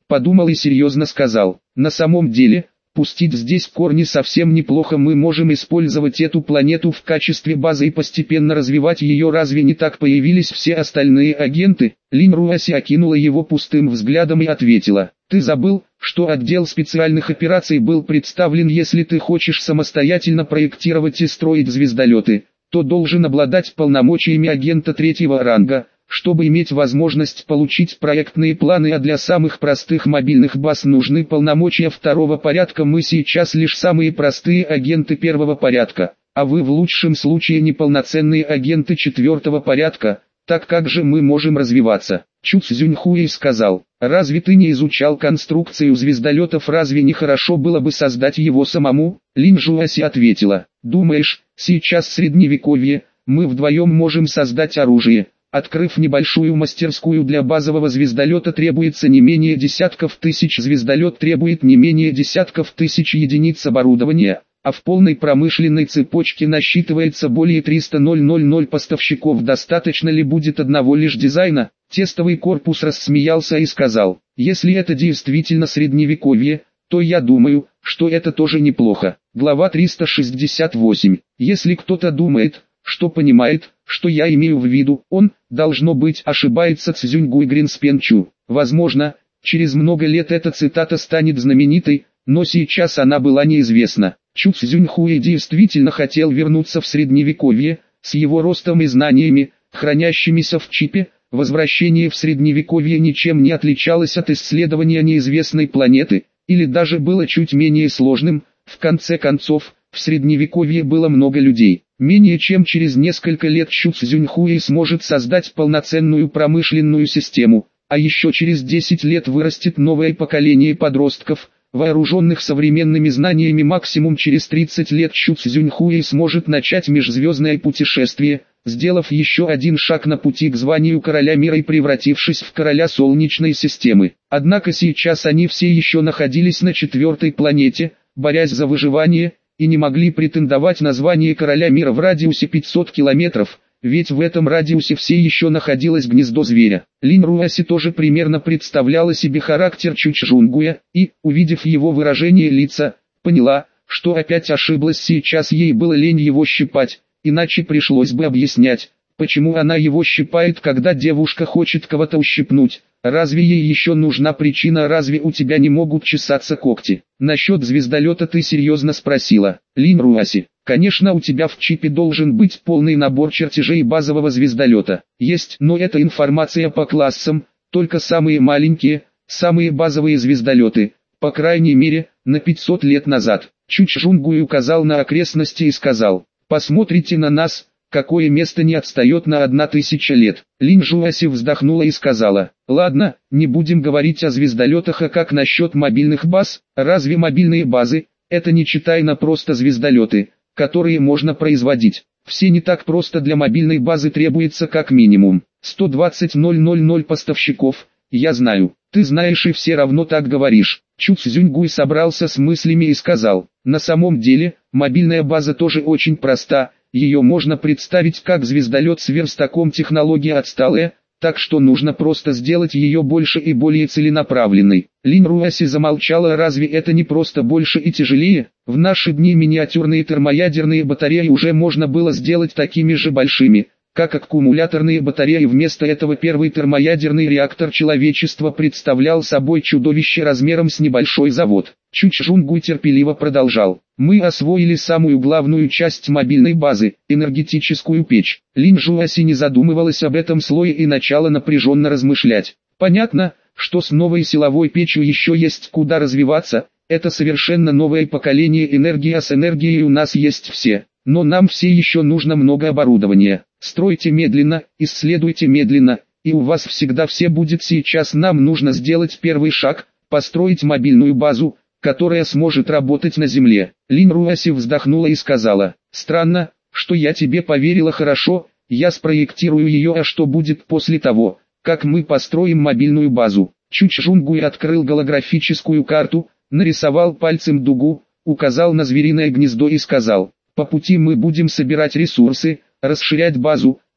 подумал и серьезно сказал: на самом деле, пустить здесь корни совсем неплохо, мы можем использовать эту планету в качестве базы и постепенно развивать ее. Разве не так появились все остальные агенты? Линь Руаси окинула его пустым взглядом и ответила: ты забыл, что отдел специальных операций был представлен. Если ты хочешь самостоятельно проектировать и строить звездолеты, то должен обладать полномочиями агента третьего ранга, чтобы иметь возможность получить проектные планы, а для самых простых мобильных баз нужны полномочия второго порядка. Мы сейчас лишь самые простые агенты первого порядка, а вы в лучшем случае неполноценные агенты четвертого порядка. Так как же мы можем развиваться? Чу Цзюньхуэй сказал: разве ты не изучал конструкцию звездолетов? Разве не хорошо было бы создать его самому? Линь Жуаси ответила: думаешь, сейчас средневековье, мы вдвоем можем создать оружие? Открыв небольшую мастерскую для базового звездолета, требуется не менее десятков тысяч. Звездолет требует не менее десятков тысяч единиц оборудования, а в полной промышленной цепочке насчитывается более триста тысяч поставщиков. Достаточно ли будет одного лишь дизайна? Тестовый корпус рассмеялся и сказал: если это действительно средневековье, то я думаю, что это тоже неплохо. Глава триста шестьдесят восемь. Если кто-то думает, что понимает, что я имею в виду, он, должно быть, ошибается. Цзюньгуй Гринспенчу. Возможно, через много лет эта цитата станет знаменитой, но сейчас она была неизвестна. Чу Цзюньхуэй действительно хотел вернуться в средневековье, с его ростом и знаниями, хранящимися в чипе. Возвращение в средневековье ничем не отличалось от исследования неизвестной планеты, или даже было чуть менее сложным. В конце концов, в средневековье было много людей. Менее чем через несколько лет Чу Цзюньхуэй сможет создать полноценную промышленную систему, а еще через десять лет вырастет новое поколение подростков, вооруженных современными знаниями. Максимум через тридцать лет Чу Цзюньхуэй сможет начать межзвездное путешествие, сделав еще один шаг на пути к званию короля мира и превратившись в короля Солнечной системы. Однако сейчас они все еще находились на четвертой планете, борясь за выживание, и не могли претендовать на звание короля мира в радиусе пятьсот километров, ведь в этом радиусе все еще находилось гнездо зверя. Линь Руаси тоже примерно представляла себе характер Чучжунгуя, и, увидев его выражение лица, поняла, что опять ошиблась. Сейчас ей было лень его щипать, иначе пришлось бы объяснять, почему она его щипает, когда девушка хочет кого-то ущипнуть. Разве ей еще нужна причина? Разве у тебя не могут чесаться когти? Насчет звездолета ты серьезно спросила? Линь Руаси: конечно, у тебя в чипе должен быть полный набор чертежей базового звездолета. Есть, но это информация по классам, только самые маленькие, самые базовые звездолеты, по крайней мере, на пятьсот лет назад. Чучжунгуй указал на окрестности и сказал: посмотрите на нас, какое место не отстает на одна тысяча лет. Линь Жуаси вздохнула и сказала: ладно, не будем говорить о звездолетах. А как насчет мобильных баз? Разве мобильные базы, это не читайно просто звездолеты, которые можно производить? Все не так просто. Для мобильной базы требуется как минимум сто двадцать тысяч поставщиков. Я знаю, ты знаешь и все равно так говоришь. Чу Цзюньгуй собрался с мыслями и сказал: на самом деле, мобильная база тоже очень проста. Ее можно представить как звездолет с верстаком. Технология отсталая, так что нужно просто сделать ее больше и более целенаправленной. Линь Руаси замолчала. Разве это не просто больше и тяжелее? В наши дни миниатюрные термоядерные батареи уже можно было сделать такими же большими, как аккумуляторные батареи. Вместо этого первый термоядерный реактор человечества представлял собой чудовище размером с небольшой завод. Чучжунгуй терпеливо продолжал: мы освоили самую главную часть мобильной базы – энергетическую печь. Линь Жуаси не задумывалась об этом слое и начала напряженно размышлять. Понятно, что с новой силовой печью еще есть куда развиваться, это совершенно новое поколение энергии, а с энергией у нас есть все. Но нам все еще нужно много оборудования. Стройте медленно, исследуйте медленно, и у вас всегда все будет. Сейчас нам нужно сделать первый шаг, построить мобильную базу, которая сможет работать на Земле. Линь Руаси вздохнула и сказала: странно, что я тебе поверила. Хорошо, я спроектирую ее. А что будет после того, как мы построим мобильную базу? Чучжунгуй открыл голографическую карту, нарисовал пальцем дугу, указал на звериное гнездо и сказал: по пути мы будем собирать ресурсы, расширять базу,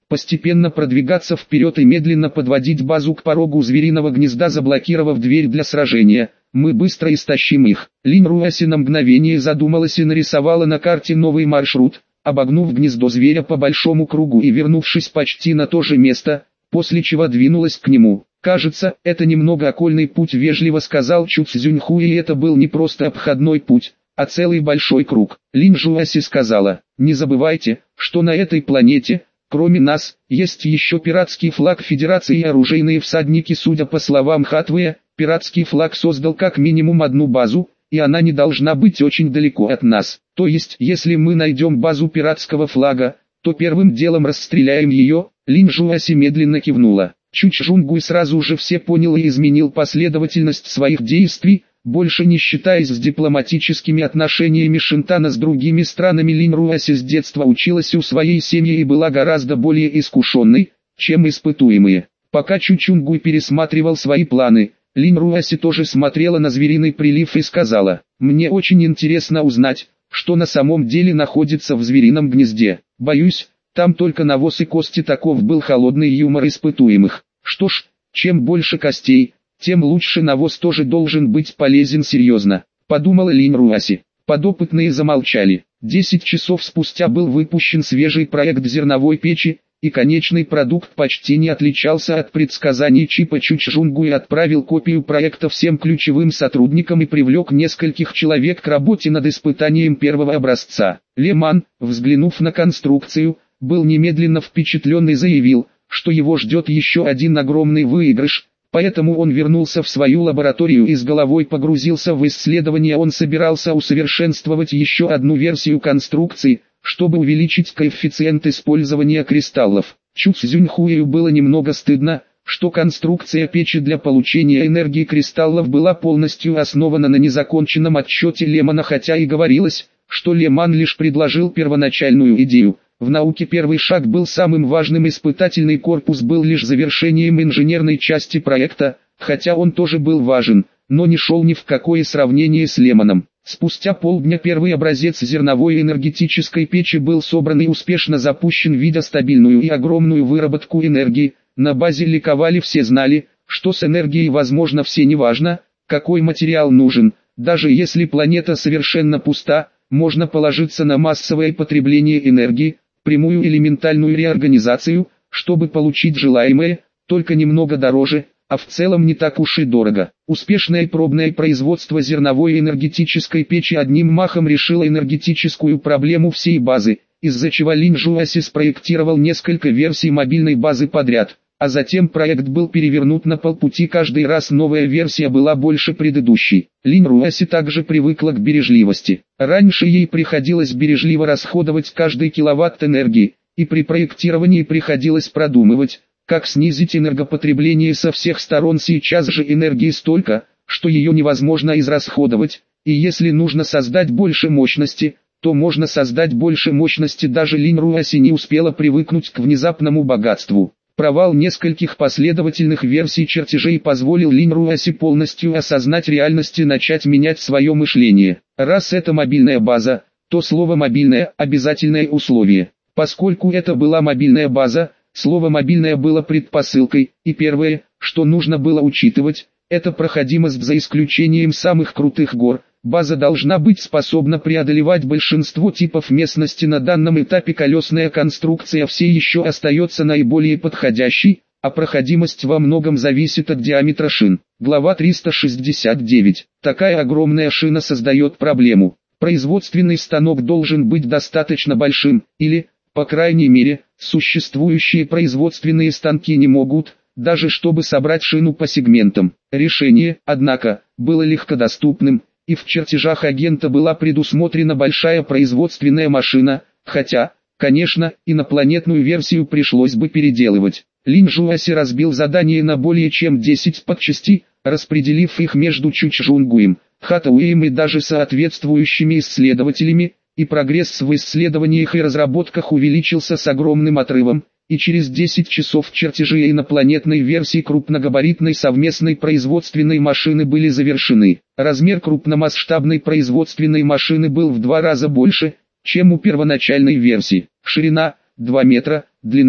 постепенно продвигаться вперед и медленно подводить базу к порогу звериного гнезда, заблокировав дверь для сражения. Мы быстро истощим их. Линь Руаси на мгновение задумалась и нарисовала на карте новый маршрут, обогнув гнездо зверя по большому кругу и вернувшись почти на то же место, после чего двинулась к нему. «Кажется, это немного окольный путь», — вежливо сказал Чу Цзюньху, и это был не просто обходной путь, а целый большой круг. Линь Жуаси сказала: «Не забывайте, что на этой планете, кроме нас, есть еще пиратский флаг Федерации и оружейные всадники». Судя по словам Хатвея, пиратский флаг создал как минимум одну базу, и она не должна быть очень далеко от нас. То есть, если мы найдем базу пиратского флага, то первым делом расстреляем ее. Линь Жуаси медленно кивнула. Чу Чжунгуй сразу же все понял и изменил последовательность своих действий, больше не считаясь с дипломатическими отношениями Шинтана с другими странами. Линь Руаси с детства училась у своей семьи и была гораздо более искушенной, чем испытуемые. Пока Чу Чжунгуй пересматривал свои планы, Линь Руаси тоже смотрела на звериный прилив и сказала: «Мне очень интересно узнать, что на самом деле находится в зверином гнезде. Боюсь, там только навоз и кости». Таков был холодный юмор испытуемых. Что ж, чем больше костей, тем лучше. Навоз тоже должен быть полезен, серьезно, подумала Линь Руаси. Подопытные замолчали. Десять часов спустя был выпущен свежий проект зерновой печи, и конечный продукт почти не отличался от предсказаний Чипа. Чу Чжунгуй отправил копию проекта всем ключевым сотрудникам и привлек нескольких человек к работе над испытанием первого образца. Ле Ман, взглянув на конструкцию, был немедленно впечатлен и заявил, что его ждет еще один огромный выигрыш, поэтому он вернулся в свою лабораторию и с головой погрузился в исследование. Он собирался усовершенствовать еще одну версию конструкции, чтобы увеличить коэффициент использования кристаллов. Чу Цзюньхуэю было немного стыдно, что конструкция печи для получения энергии кристаллов была полностью основана на незаконченном отчете Лемана, хотя и говорилось, что Леман лишь предложил первоначальную идею. В науке первый шаг был самым важным, испытательный корпус был лишь завершением инженерной части проекта, хотя он тоже был важен, но не шел ни в какое сравнение с Леманом. Спустя полдня первый образец зерновой энергетической печи был собран и успешно запущен, видя стабильную и огромную выработку энергии. На базе ликовали, все знали, что с энергией возможно все, неважно, какой материал нужен, даже если планета совершенно пуста, можно положиться на массовое потребление энергии, прямую элементальную реорганизацию, чтобы получить желаемое, только немного дороже, а в целом не так уж и дорого. Успешное пробное производство зерновой энергетической печи одним махом решило энергетическую проблему всей базы, из-за чего Линь Жуаси спроектировал несколько версий мобильной базы подряд, а затем проект был перевернут на полпути. Каждый раз новая версия была больше предыдущей. Линь Руаси также привыкла к бережливости. Раньше ей приходилось бережливо расходовать каждый киловатт энергии, и при проектировании приходилось продумывать, как снизить энергопотребление со всех сторон. Сейчас же энергии столько, что ее невозможно израсходовать, и если нужно создать больше мощности, то можно создать больше мощности. Даже Линь Руаси не успела привыкнуть к внезапному богатству. Провал нескольких последовательных версий чертежей позволил Линь Руаси полностью осознать реальность и начать менять свое мышление. Раз это мобильная база, то слово «мобильная» – обязательное условие. Поскольку это была мобильная база, слово «мобильная» было предпосылкой, и первое, что нужно было учитывать, это проходимость. За исключением самых крутых гор, база должна быть способна преодолевать большинство типов местности. На данном этапе колесная конструкция все еще остается наиболее подходящей, а проходимость во многом зависит от диаметра шин. Глава триста шестьдесят девять. Такая огромная шина создает проблему. Производственный станок должен быть достаточно большим, или, по крайней мере, существующие производственные станки не могут, даже чтобы собрать шину по сегментам. Решение, однако, было легкодоступным, и в чертежах агента была предусмотрена большая производственная машина, хотя, конечно, инопланетную версию пришлось бы переделывать. Линь Жуаси разбил задание на более чем десять подчастей, распределив их между Чу Чжунгуем, Хатауэем и даже соответствующими исследователями, и прогресс в исследованиях и разработках увеличился с огромным отрывом, и через десять часов чертежи инопланетной версии крупногабаритной совместной производственной машины были завершены. Размер крупномасштабной производственной машины был в два раза больше, чем у первоначальной версии. Ширина – два метра, длина –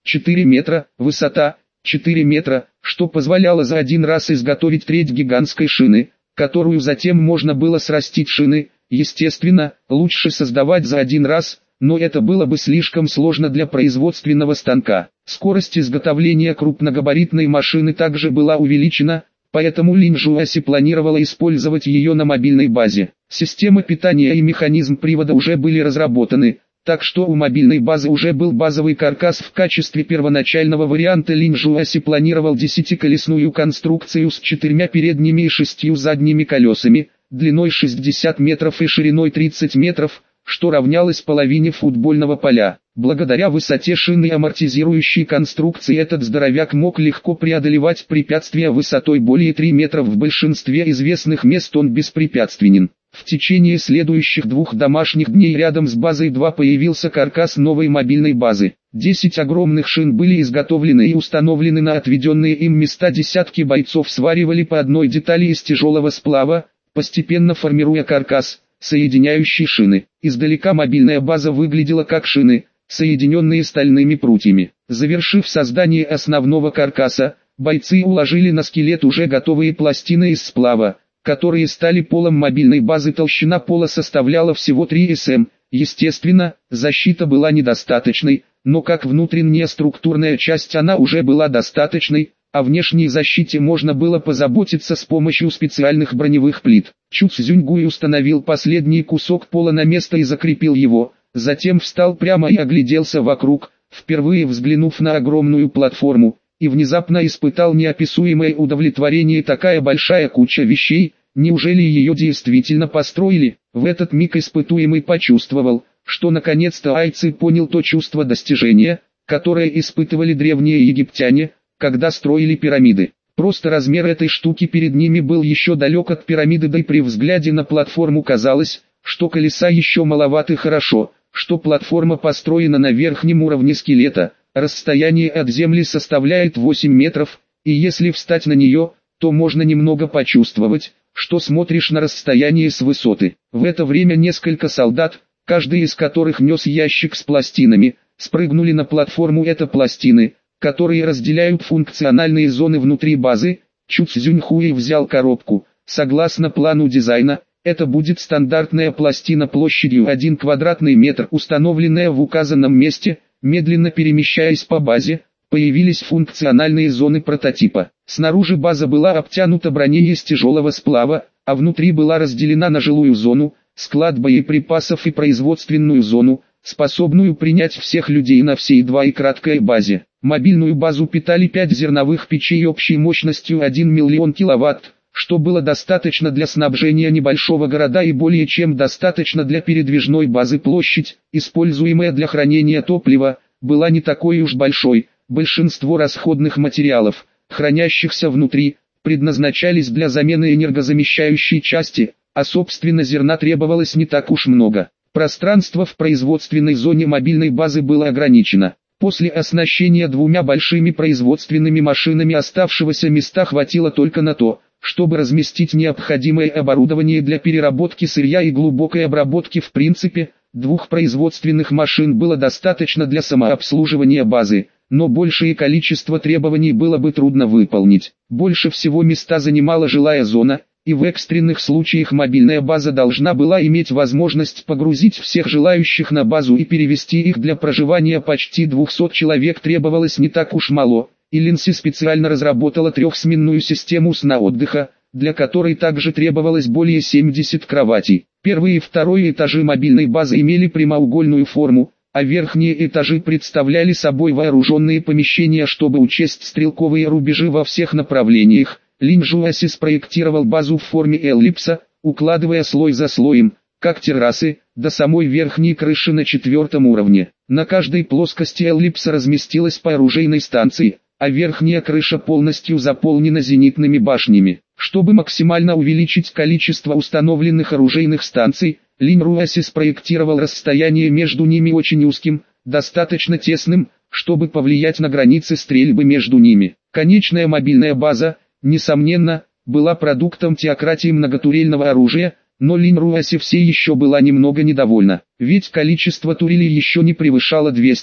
четыре метра, высота четыре метра, что позволяло за один раз изготовить треть гигантской шины, которую затем можно было срастить шины. Естественно, лучше создавать за один раз, но это было бы слишком сложно для производственного станка. Скорость изготовления крупногабаритной машины также была увеличена, поэтому Линь Жуаси планировала использовать ее на мобильной базе. Система питания и механизм привода уже были разработаны, так что у мобильной базы уже был базовый каркас. В качестве первоначального варианта Линь Жуаси планировал десятиколесную конструкцию с четырьмя передними и шестью задними колесами, длиной шестьдесят метров и шириной тридцать метров, что равнялось половине футбольного поля. Благодаря высоте шины и амортизирующей конструкции этот здоровяк мог легко преодолевать препятствия высотой более трёх метров. В большинстве известных мест он беспрепятственен. В течение следующих двух домашних дней рядом с базой два появился каркас новой мобильной базы. Десять огромных шин были изготовлены и установлены на отведенные им места. Десятки бойцов сваривали по одной детали из тяжелого сплава, постепенно формируя каркас, соединяющий шины. Издалека мобильная база выглядела как шины, соединенные стальными прутьями. Завершив создание основного каркаса, бойцы уложили на скелет уже готовые пластины из сплава, которые стали полом мобильной базы. Толщина пола составляла всего три сантиметра. Естественно, защита была недостаточной, но как внутренняя структурная часть она уже была достаточной. О внешней защите можно было позаботиться с помощью специальных броневых плит. Чу Цзюньгуй установил последний кусок пола на место и закрепил его, затем встал прямо и огляделся вокруг, впервые взглянув на огромную платформу, и внезапно испытал неописуемое удовлетворение. Такая большая куча вещей, неужели ее действительно построили? В этот миг испытуемый почувствовал, что наконец-то Айци понял то чувство достижения, которое испытывали древние египтяне, когда строили пирамиды. Просто размер этой штуки перед ними был еще далек от пирамиды, да и при взгляде на платформу казалось, что колеса еще маловаты. Хорошо, что платформа построена на верхнем уровне скелета, расстояние от земли составляет восемь метров, и если встать на нее, то можно немного почувствовать, что смотришь на расстояние с высоты. В это время несколько солдат, каждый из которых нес ящик с пластинами, спрыгнули на платформу. Это пластины, которые разделяют функциональные зоны внутри базы. Чу Цзюньхуй взял коробку. Согласно плану дизайна, это будет стандартная пластина площадью один квадратный метр, установленная в указанном месте. Медленно перемещаясь по базе, появились функциональные зоны прототипа. Снаружи база была обтянута броней из тяжелого сплава, а внутри была разделена на жилую зону, склад боеприпасов и производственную зону, способную принять всех людей на всей два и краткой базе. Мобильную базу питали пять зерновых печей общей мощностью один миллион киловатт, что было достаточно для снабжения небольшого города и более чем достаточно для передвижной базы. Площадь, используемая для хранения топлива, была не такой уж большой. Большинство расходных материалов, хранящихся внутри, предназначались для замены энергозамещающей части, а собственно зерна требовалось не так уж много. Пространство в производственной зоне мобильной базы было ограничено. После оснащения двумя большими производственными машинами оставшегося места хватило только на то, чтобы разместить необходимое оборудование для переработки сырья и глубокой обработки. В принципе, двух производственных машин было достаточно для самообслуживания базы, но большее количество требований было бы трудно выполнить. Больше всего места занимала жилая зона, и в экстренных случаях мобильная база должна была иметь возможность погрузить всех желающих на базу и перевести их. Для проживания почти двухсот человек требовалось не так уж мало, и Линси специально разработала трехсменную систему сна отдыха, для которой также требовалось более семидесяти кроватей. Первый и второй этажи мобильной базы имели прямоугольную форму, а верхние этажи представляли собой вооруженные помещения, чтобы учесть стрелковые рубежи во всех направлениях. Линь Жуаси спроектировал базу в форме эллипса, укладывая слой за слоем, как террасы, до самой верхней крыши на четвертом уровне. На каждой плоскости эллипса разместилась по оружейной станции, а верхняя крыша полностью заполнена зенитными башнями. Чтобы максимально увеличить количество установленных оружейных станций, Линь Жуаси спроектировал расстояние между ними очень узким, достаточно тесным, чтобы повлиять на границы стрельбы между ними. Конечная мобильная база, несомненно, была продуктом теократии многотурельного оружия, но Линь Жуаси все еще была немного недовольна, ведь количество турелей еще не превышало двухсот.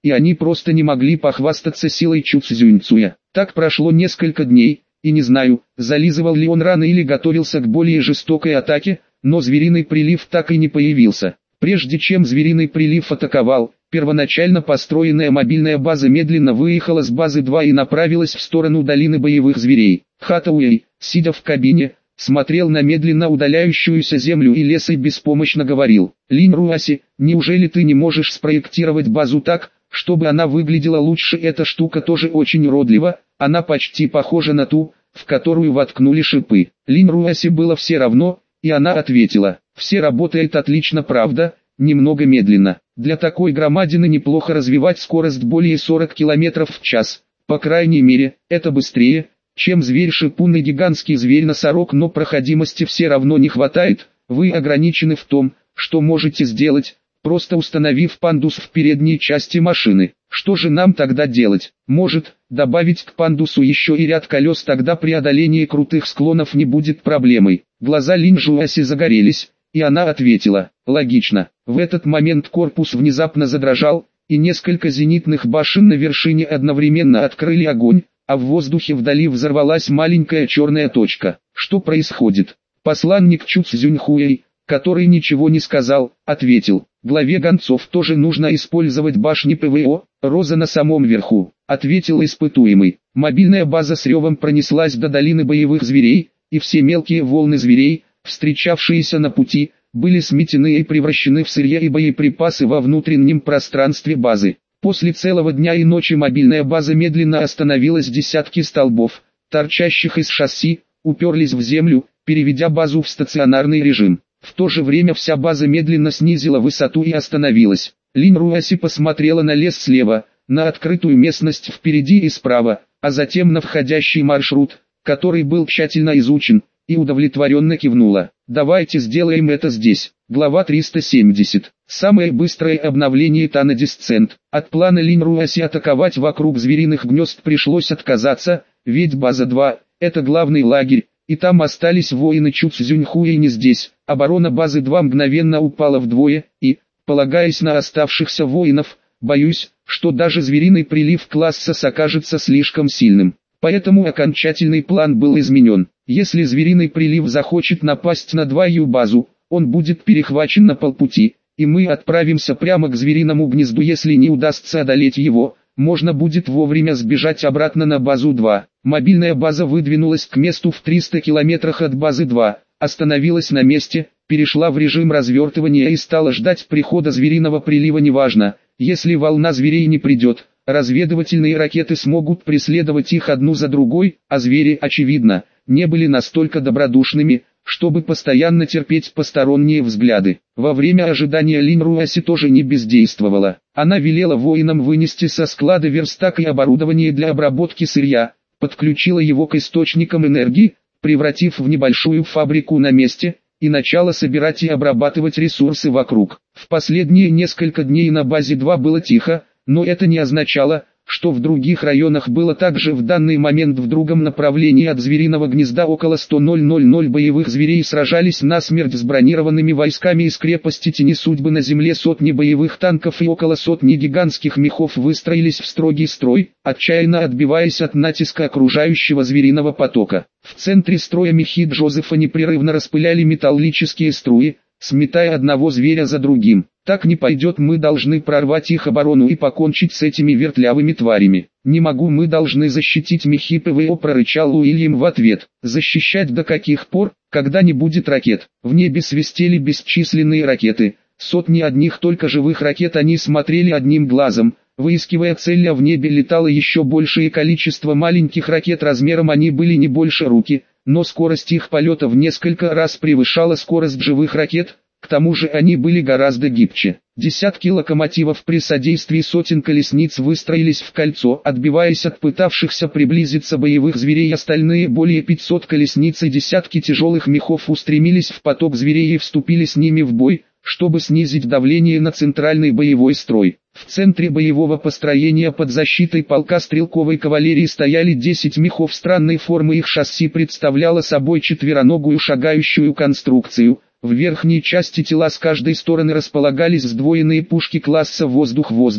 и они просто не могли похвастаться силой Чуцзюньцуя. Так прошло несколько дней, и не знаю, зализывал ли он раны или готовился к более жестокой атаке, но звериный прилив так и не появился. Прежде чем звериный прилив атаковал, первоначально построенная мобильная база медленно выехала с базы два и направилась в сторону долины боевых зверей. Хатауэй, сидя в кабине, смотрел на медленно удаляющуюся землю и лес и беспомощно говорил: «Линь Руаси, неужели ты не можешь спроектировать базу так, чтобы она выглядела лучше? Эта штука тоже очень уродлива, она почти похожа на ту, в которую воткнули шипы». Линь Руаси было все равно, и она ответила: «Все работает отлично, правда, немного медленно. Для такой громадины неплохо развивать скорость более сорок километров в час, по крайней мере, это быстрее, чем зверь-шипунный гигантский зверь-носорог, но проходимости все равно не хватает. Вы ограничены в том, что можете сделать, просто установив пандус в передней части машины. Что же нам тогда делать? Может, добавить к пандусу еще и ряд колес, тогда преодоление крутых склонов не будет проблемой». Глаза Линь Жуаси загорелись, и она ответила: «Логично». В этот момент корпус внезапно задрожал, и несколько зенитных башен на вершине одновременно открыли огонь, а в воздухе вдали взорвалась маленькая черная точка. Что происходит? Посланник Чуцзюньхуэй, который ничего не сказал, ответил: «Главе гонцов тоже нужно использовать башни ПВО, Роза на самом верху», — ответил испытуемый. Мобильная база с ревом пронеслась до долины боевых зверей, и все мелкие волны зверей, встречавшиеся на пути, были сметены и превращены в сырье и боеприпасы во внутреннем пространстве базы. После целого дня и ночи мобильная база медленно остановилась, десятки столбов, торчащих из шасси, уперлись в землю, переведя базу в стационарный режим. В то же время вся база медленно снизила высоту и остановилась. Линь Руаси посмотрела на лес слева, на открытую местность впереди и справа, а затем на входящий маршрут, который был тщательно изучен, и удовлетворенно кивнула. «Давайте сделаем это здесь». Глава триста семьдесят. Самое быстрое обновление Тана Дисцент. От плана Линь Руаси атаковать вокруг звериных гнезд пришлось отказаться, ведь база два – это главный лагерь, и там остались воины Чуцзюньхуэй не здесь. Оборона базы два мгновенно упала вдвое, и, полагаясь на оставшихся воинов, боюсь, что даже звериный прилив класса окажется слишком сильным. Поэтому окончательный план был изменен. Если звериный прилив захочет напасть на двою базу, он будет перехвачен на полпути, и мы отправимся прямо к звериному гнезду. Если не удастся одолеть его, можно будет вовремя сбежать обратно на базу два. Мобильная база выдвинулась к месту в триста километрах от базы два, остановилась на месте, перешла в режим развертывания и стала ждать прихода звериного прилива. Неважно, если волна зверей не придет, разведывательные ракеты смогут преследовать их одну за другой, а звери, очевидно, не были настолько добродушными, чтобы постоянно терпеть посторонние взгляды. Во время ожидания Линь Руаси тоже не бездействовала. Она велела воинам вынести со склада верстак и оборудование для обработки сырья, подключила его к источникам энергии, превратив в небольшую фабрику на месте, и начала собирать и обрабатывать ресурсы вокруг. В последние несколько дней на базе два было тихо, но это не означало, что в других районах было также. В данный момент в другом направлении от звериного гнезда около ста боевых зверей сражались насмерть с бронированными войсками из крепости Тени Судьбы. На земле сотни боевых танков и около сотни гигантских мехов выстроились в строгий строй, отчаянно отбиваясь от натиска окружающего звериного потока. В центре строя мехи Джозефа непрерывно распыляли металлические струи, сметая одного зверя за другим. «Так не пойдет, мы должны прорвать их оборону и покончить с этими вертлявыми тварями». «Не могу, мы должны защитить мехи ПВО», прорычал Уильям в ответ. «Защищать до каких пор, когда не будет ракет?» В небе свистели бесчисленные ракеты, сотни одних только живых ракет. Они смотрели одним глазом, выискивая цель, а в небе летало еще большее количество маленьких ракет. Размером они были не больше руки, но скорость их полета в несколько раз превышала скорость живых ракет. К тому же они были гораздо гибче. Десятки локомотивов при содействии сотен колесниц выстроились в кольцо, отбиваясь от пытавшихся приблизиться боевых зверей. Остальные более пятисот колесниц и десятки тяжелых мехов устремились в поток зверей и вступили с ними в бой, чтобы снизить давление на центральный боевой строй. В центре боевого построения под защитой полка стрелковой кавалерии стояли десять мехов странной формы. Их шасси представляло собой четвероногую шагающую конструкцию. В верхней части тела с каждой стороны располагались сдвоенные пушки класса воздух-воздух,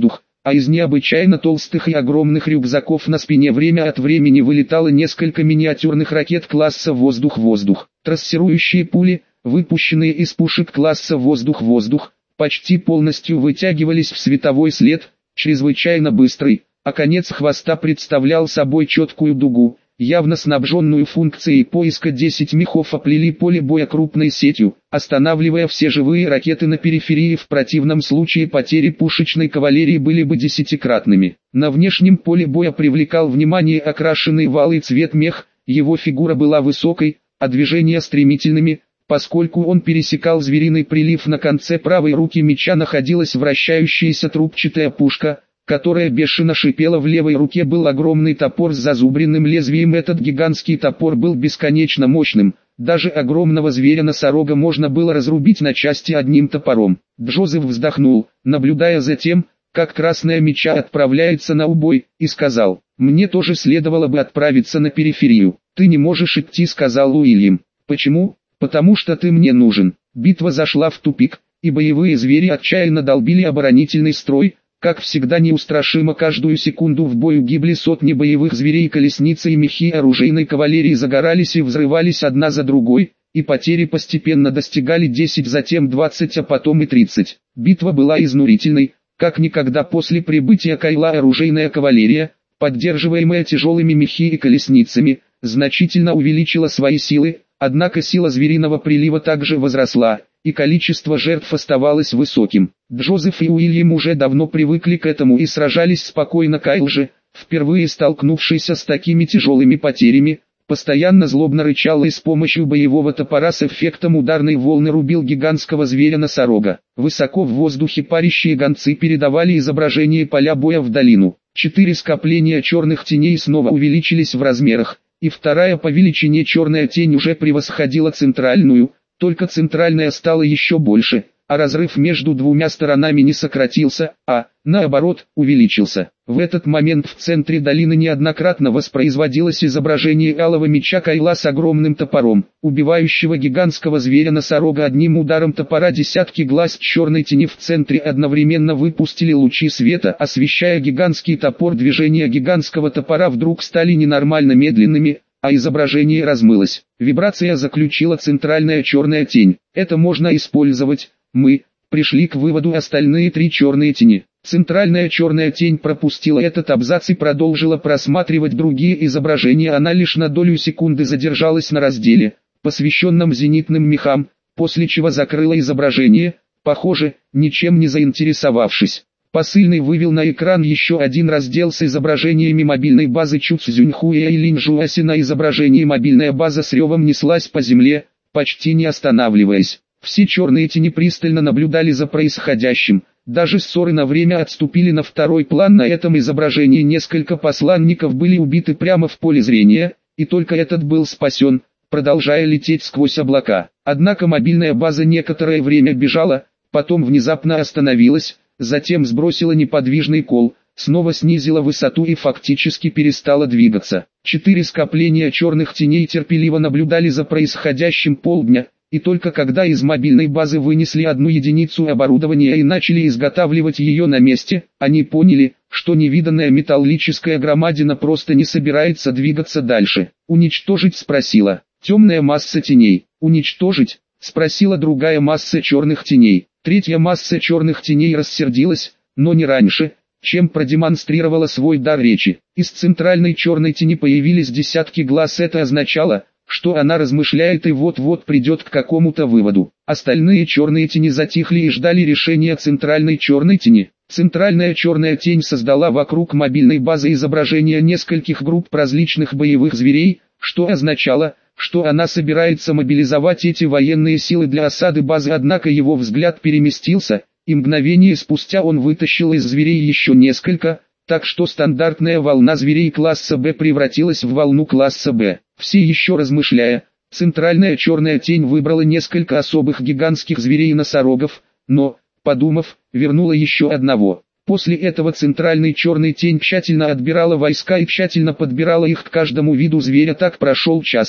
а из необычайно толстых и огромных рюкзаков на спине время от времени вылетало несколько миниатюрных ракет класса «Воздух-воздух». Трассирующие пули, выпущенные из пушек класса «Воздух-воздух», почти полностью вытягивались в световой след, чрезвычайно быстрый, а конец хвоста представлял собой четкую дугу, явно снабженную функцией поиска. Десять мехов оплели поле боя крупной сетью, останавливая все живые ракеты на периферии. В противном случае потери пушечной кавалерии были бы десятикратными. На внешнем поле боя привлекал внимание окрашенный в алый цвет мех, его фигура была высокой, а движения стремительными, поскольку он пересекал звериный прилив. На конце правой руки меча находилась вращающаяся трубчатая пушка, которая бешено шипела. В левой руке был огромный топор с зазубренным лезвием. Этот гигантский топор был бесконечно мощным, даже огромного зверя-носорога можно было разрубить на части одним топором. Джозеф вздохнул, наблюдая за тем, как красная меча отправляется на убой, и сказал: «Мне тоже следовало бы отправиться на периферию». «Ты не можешь идти», — сказал Уильям. «Почему?» «Потому что ты мне нужен». Битва зашла в тупик, и боевые звери отчаянно долбили оборонительный строй. Как всегда неустрашимо, каждую секунду в бою гибли сотни боевых зверей. Колесницы и мехи оружейной кавалерии загорались и взрывались одна за другой, и потери постепенно достигали десять, затем двадцать, а потом и тридцать. Битва была изнурительной, как никогда. После прибытия Кайла оружейная кавалерия, поддерживаемая тяжелыми мехи и колесницами, значительно увеличила свои силы, однако сила звериного прилива также возросла, и количество жертв оставалось высоким. Джозеф и Уильям уже давно привыкли к этому и сражались спокойно. Кайл же, впервые столкнувшийся с такими тяжелыми потерями, постоянно злобно рычал и с помощью боевого топора с эффектом ударной волны рубил гигантского зверя-носорога. Высоко в воздухе парящие гонцы передавали изображение поля боя в долину. Четыре скопления черных теней снова увеличились в размерах, и вторая по величине черная тень уже превосходила центральную, только центральная стала еще больше, а разрыв между двумя сторонами не сократился, а, наоборот, увеличился. В этот момент в центре долины неоднократно воспроизводилось изображение алого меча Кайла с огромным топором, убивающего гигантского зверя-носорога одним ударом топора. Десятки глаз черной тени в центре одновременно выпустили лучи света, освещая гигантский топор. Движения гигантского топора вдруг стали ненормально медленными, а изображение размылось. Вибрация заключила центральная черная тень. Это можно использовать. Мы пришли к выводу: остальные три черные тени. Центральная черная тень пропустила этот абзац и продолжила просматривать другие изображения. Она лишь на долю секунды задержалась на разделе, посвященном зенитным мехам, после чего закрыла изображение, похоже, ничем не заинтересовавшись. Посыльный вывел на экран еще один раздел с изображениями мобильной базы Чуцзюньхуя и Линьчжуаси. На изображении мобильная база с ревом неслась по земле, почти не останавливаясь. Все черные тени пристально наблюдали за происходящим, даже ссоры на время отступили на второй план. На этом изображении несколько посланников были убиты прямо в поле зрения, и только этот был спасен, продолжая лететь сквозь облака. Однако мобильная база некоторое время бежала, потом внезапно остановилась, затем сбросила неподвижный кол, снова снизила высоту и фактически перестала двигаться. Четыре скопления черных теней терпеливо наблюдали за происходящим полдня, и только когда из мобильной базы вынесли одну единицу оборудования и начали изготавливать ее на месте, они поняли, что невиданная металлическая громадина просто не собирается двигаться дальше. «Уничтожить?» — спросила темная масса теней. «Уничтожить?» — спросила другая масса черных теней. Третья масса черных теней рассердилась, но не раньше, чем продемонстрировала свой дар речи. Из центральной черной тени появились десятки глаз. Это означало, что она размышляет и вот-вот придет к какому-то выводу. Остальные черные тени затихли и ждали решения центральной черной тени. Центральная черная тень создала вокруг мобильной базы изображения нескольких групп различных боевых зверей, что означало, что она собирается мобилизовать эти военные силы для осады базы. Однако его взгляд переместился, и мгновение спустя он вытащил из зверей еще несколько, так что стандартная волна зверей класса Б превратилась в волну класса Б. Все еще размышляя, центральная черная тень выбрала несколько особых гигантских зверей-носорогов, но, подумав, вернула еще одного. После этого центральная черная тень тщательно отбирала войска и тщательно подбирала их к каждому виду зверя. Так прошел час.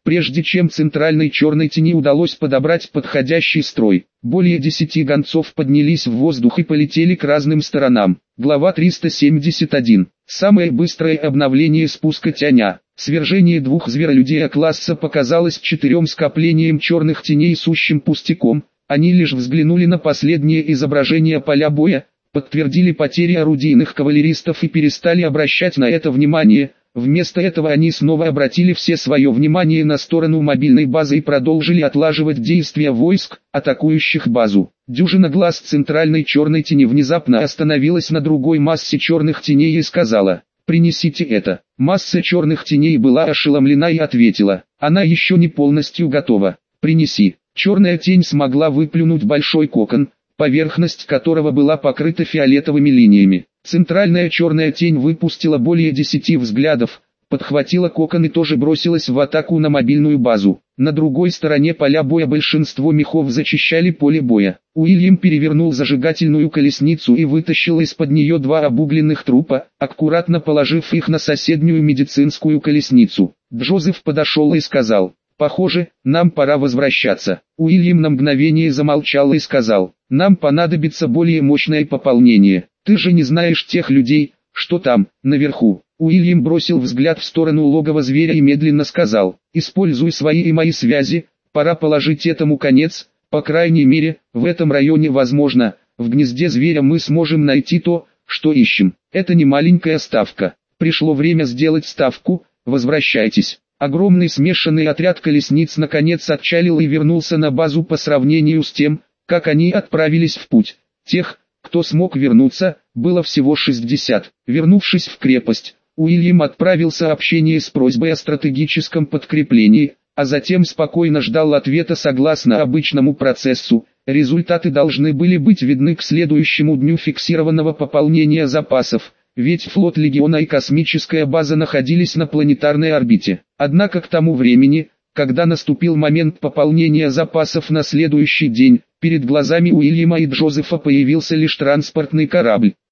прежде чем центральной черной тени удалось подобрать подходящий строй. Более десяти гонцов поднялись в воздух и полетели к разным сторонам. Глава триста семьдесят один. Самое быстрое обновление спуска Тяня. Свержение двух зверолюдей класса показалось четырем скоплением черных теней сущим пустяком. Они лишь взглянули на последнее изображение поля боя, подтвердили потери орудийных кавалеристов и перестали обращать на это внимание. Вместо этого они снова обратили все свое внимание на сторону мобильной базы и продолжили отлаживать действия войск, атакующих базу. Дюжина глаз центральной черной тени внезапно остановилась на другой массе черных теней и сказала: «Принесите это». Масса черных теней была ошеломлена и ответила: «Она еще не полностью готова. Принеси». Черная тень смогла выплюнуть большой кокон, поверхность которого была покрыта фиолетовыми линиями. Центральная черная тень выпустила более десяти взглядов, подхватила кокон и тоже бросилась в атаку на мобильную базу. На другой стороне поля боя большинство мехов зачищали поле боя. Уильям перевернул зажигательную колесницу и вытащил из-под нее два обугленных трупа, аккуратно положив их на соседнюю медицинскую колесницу. Джозеф подошел и сказал: «Похоже, нам пора возвращаться». Уильям на мгновение замолчал и сказал: «Нам понадобится более мощное пополнение. Ты же не знаешь тех людей, что там, наверху». Уильям бросил взгляд в сторону логова зверя и медленно сказал: «Используй свои и мои связи, пора положить этому конец, по крайней мере, в этом районе возможно, в гнезде зверя мы сможем найти то, что ищем. Это не маленькая ставка. Пришло время сделать ставку, возвращайтесь». Огромный смешанный отряд колесниц наконец отчалил и вернулся на базу по сравнению с тем, как они отправились в путь. Тех, кто смог вернуться, было всего шестьдесят. Вернувшись в крепость, Уильям отправил сообщение с просьбой о стратегическом подкреплении, а затем спокойно ждал ответа согласно обычному процессу. Результаты должны были быть видны к следующему дню фиксированного пополнения запасов, ведь флот Легиона и космическая база находились на планетарной орбите. Однако к тому времени, когда наступил момент пополнения запасов на следующий день, перед глазами Уильяма и Джозефа появился лишь транспортный корабль.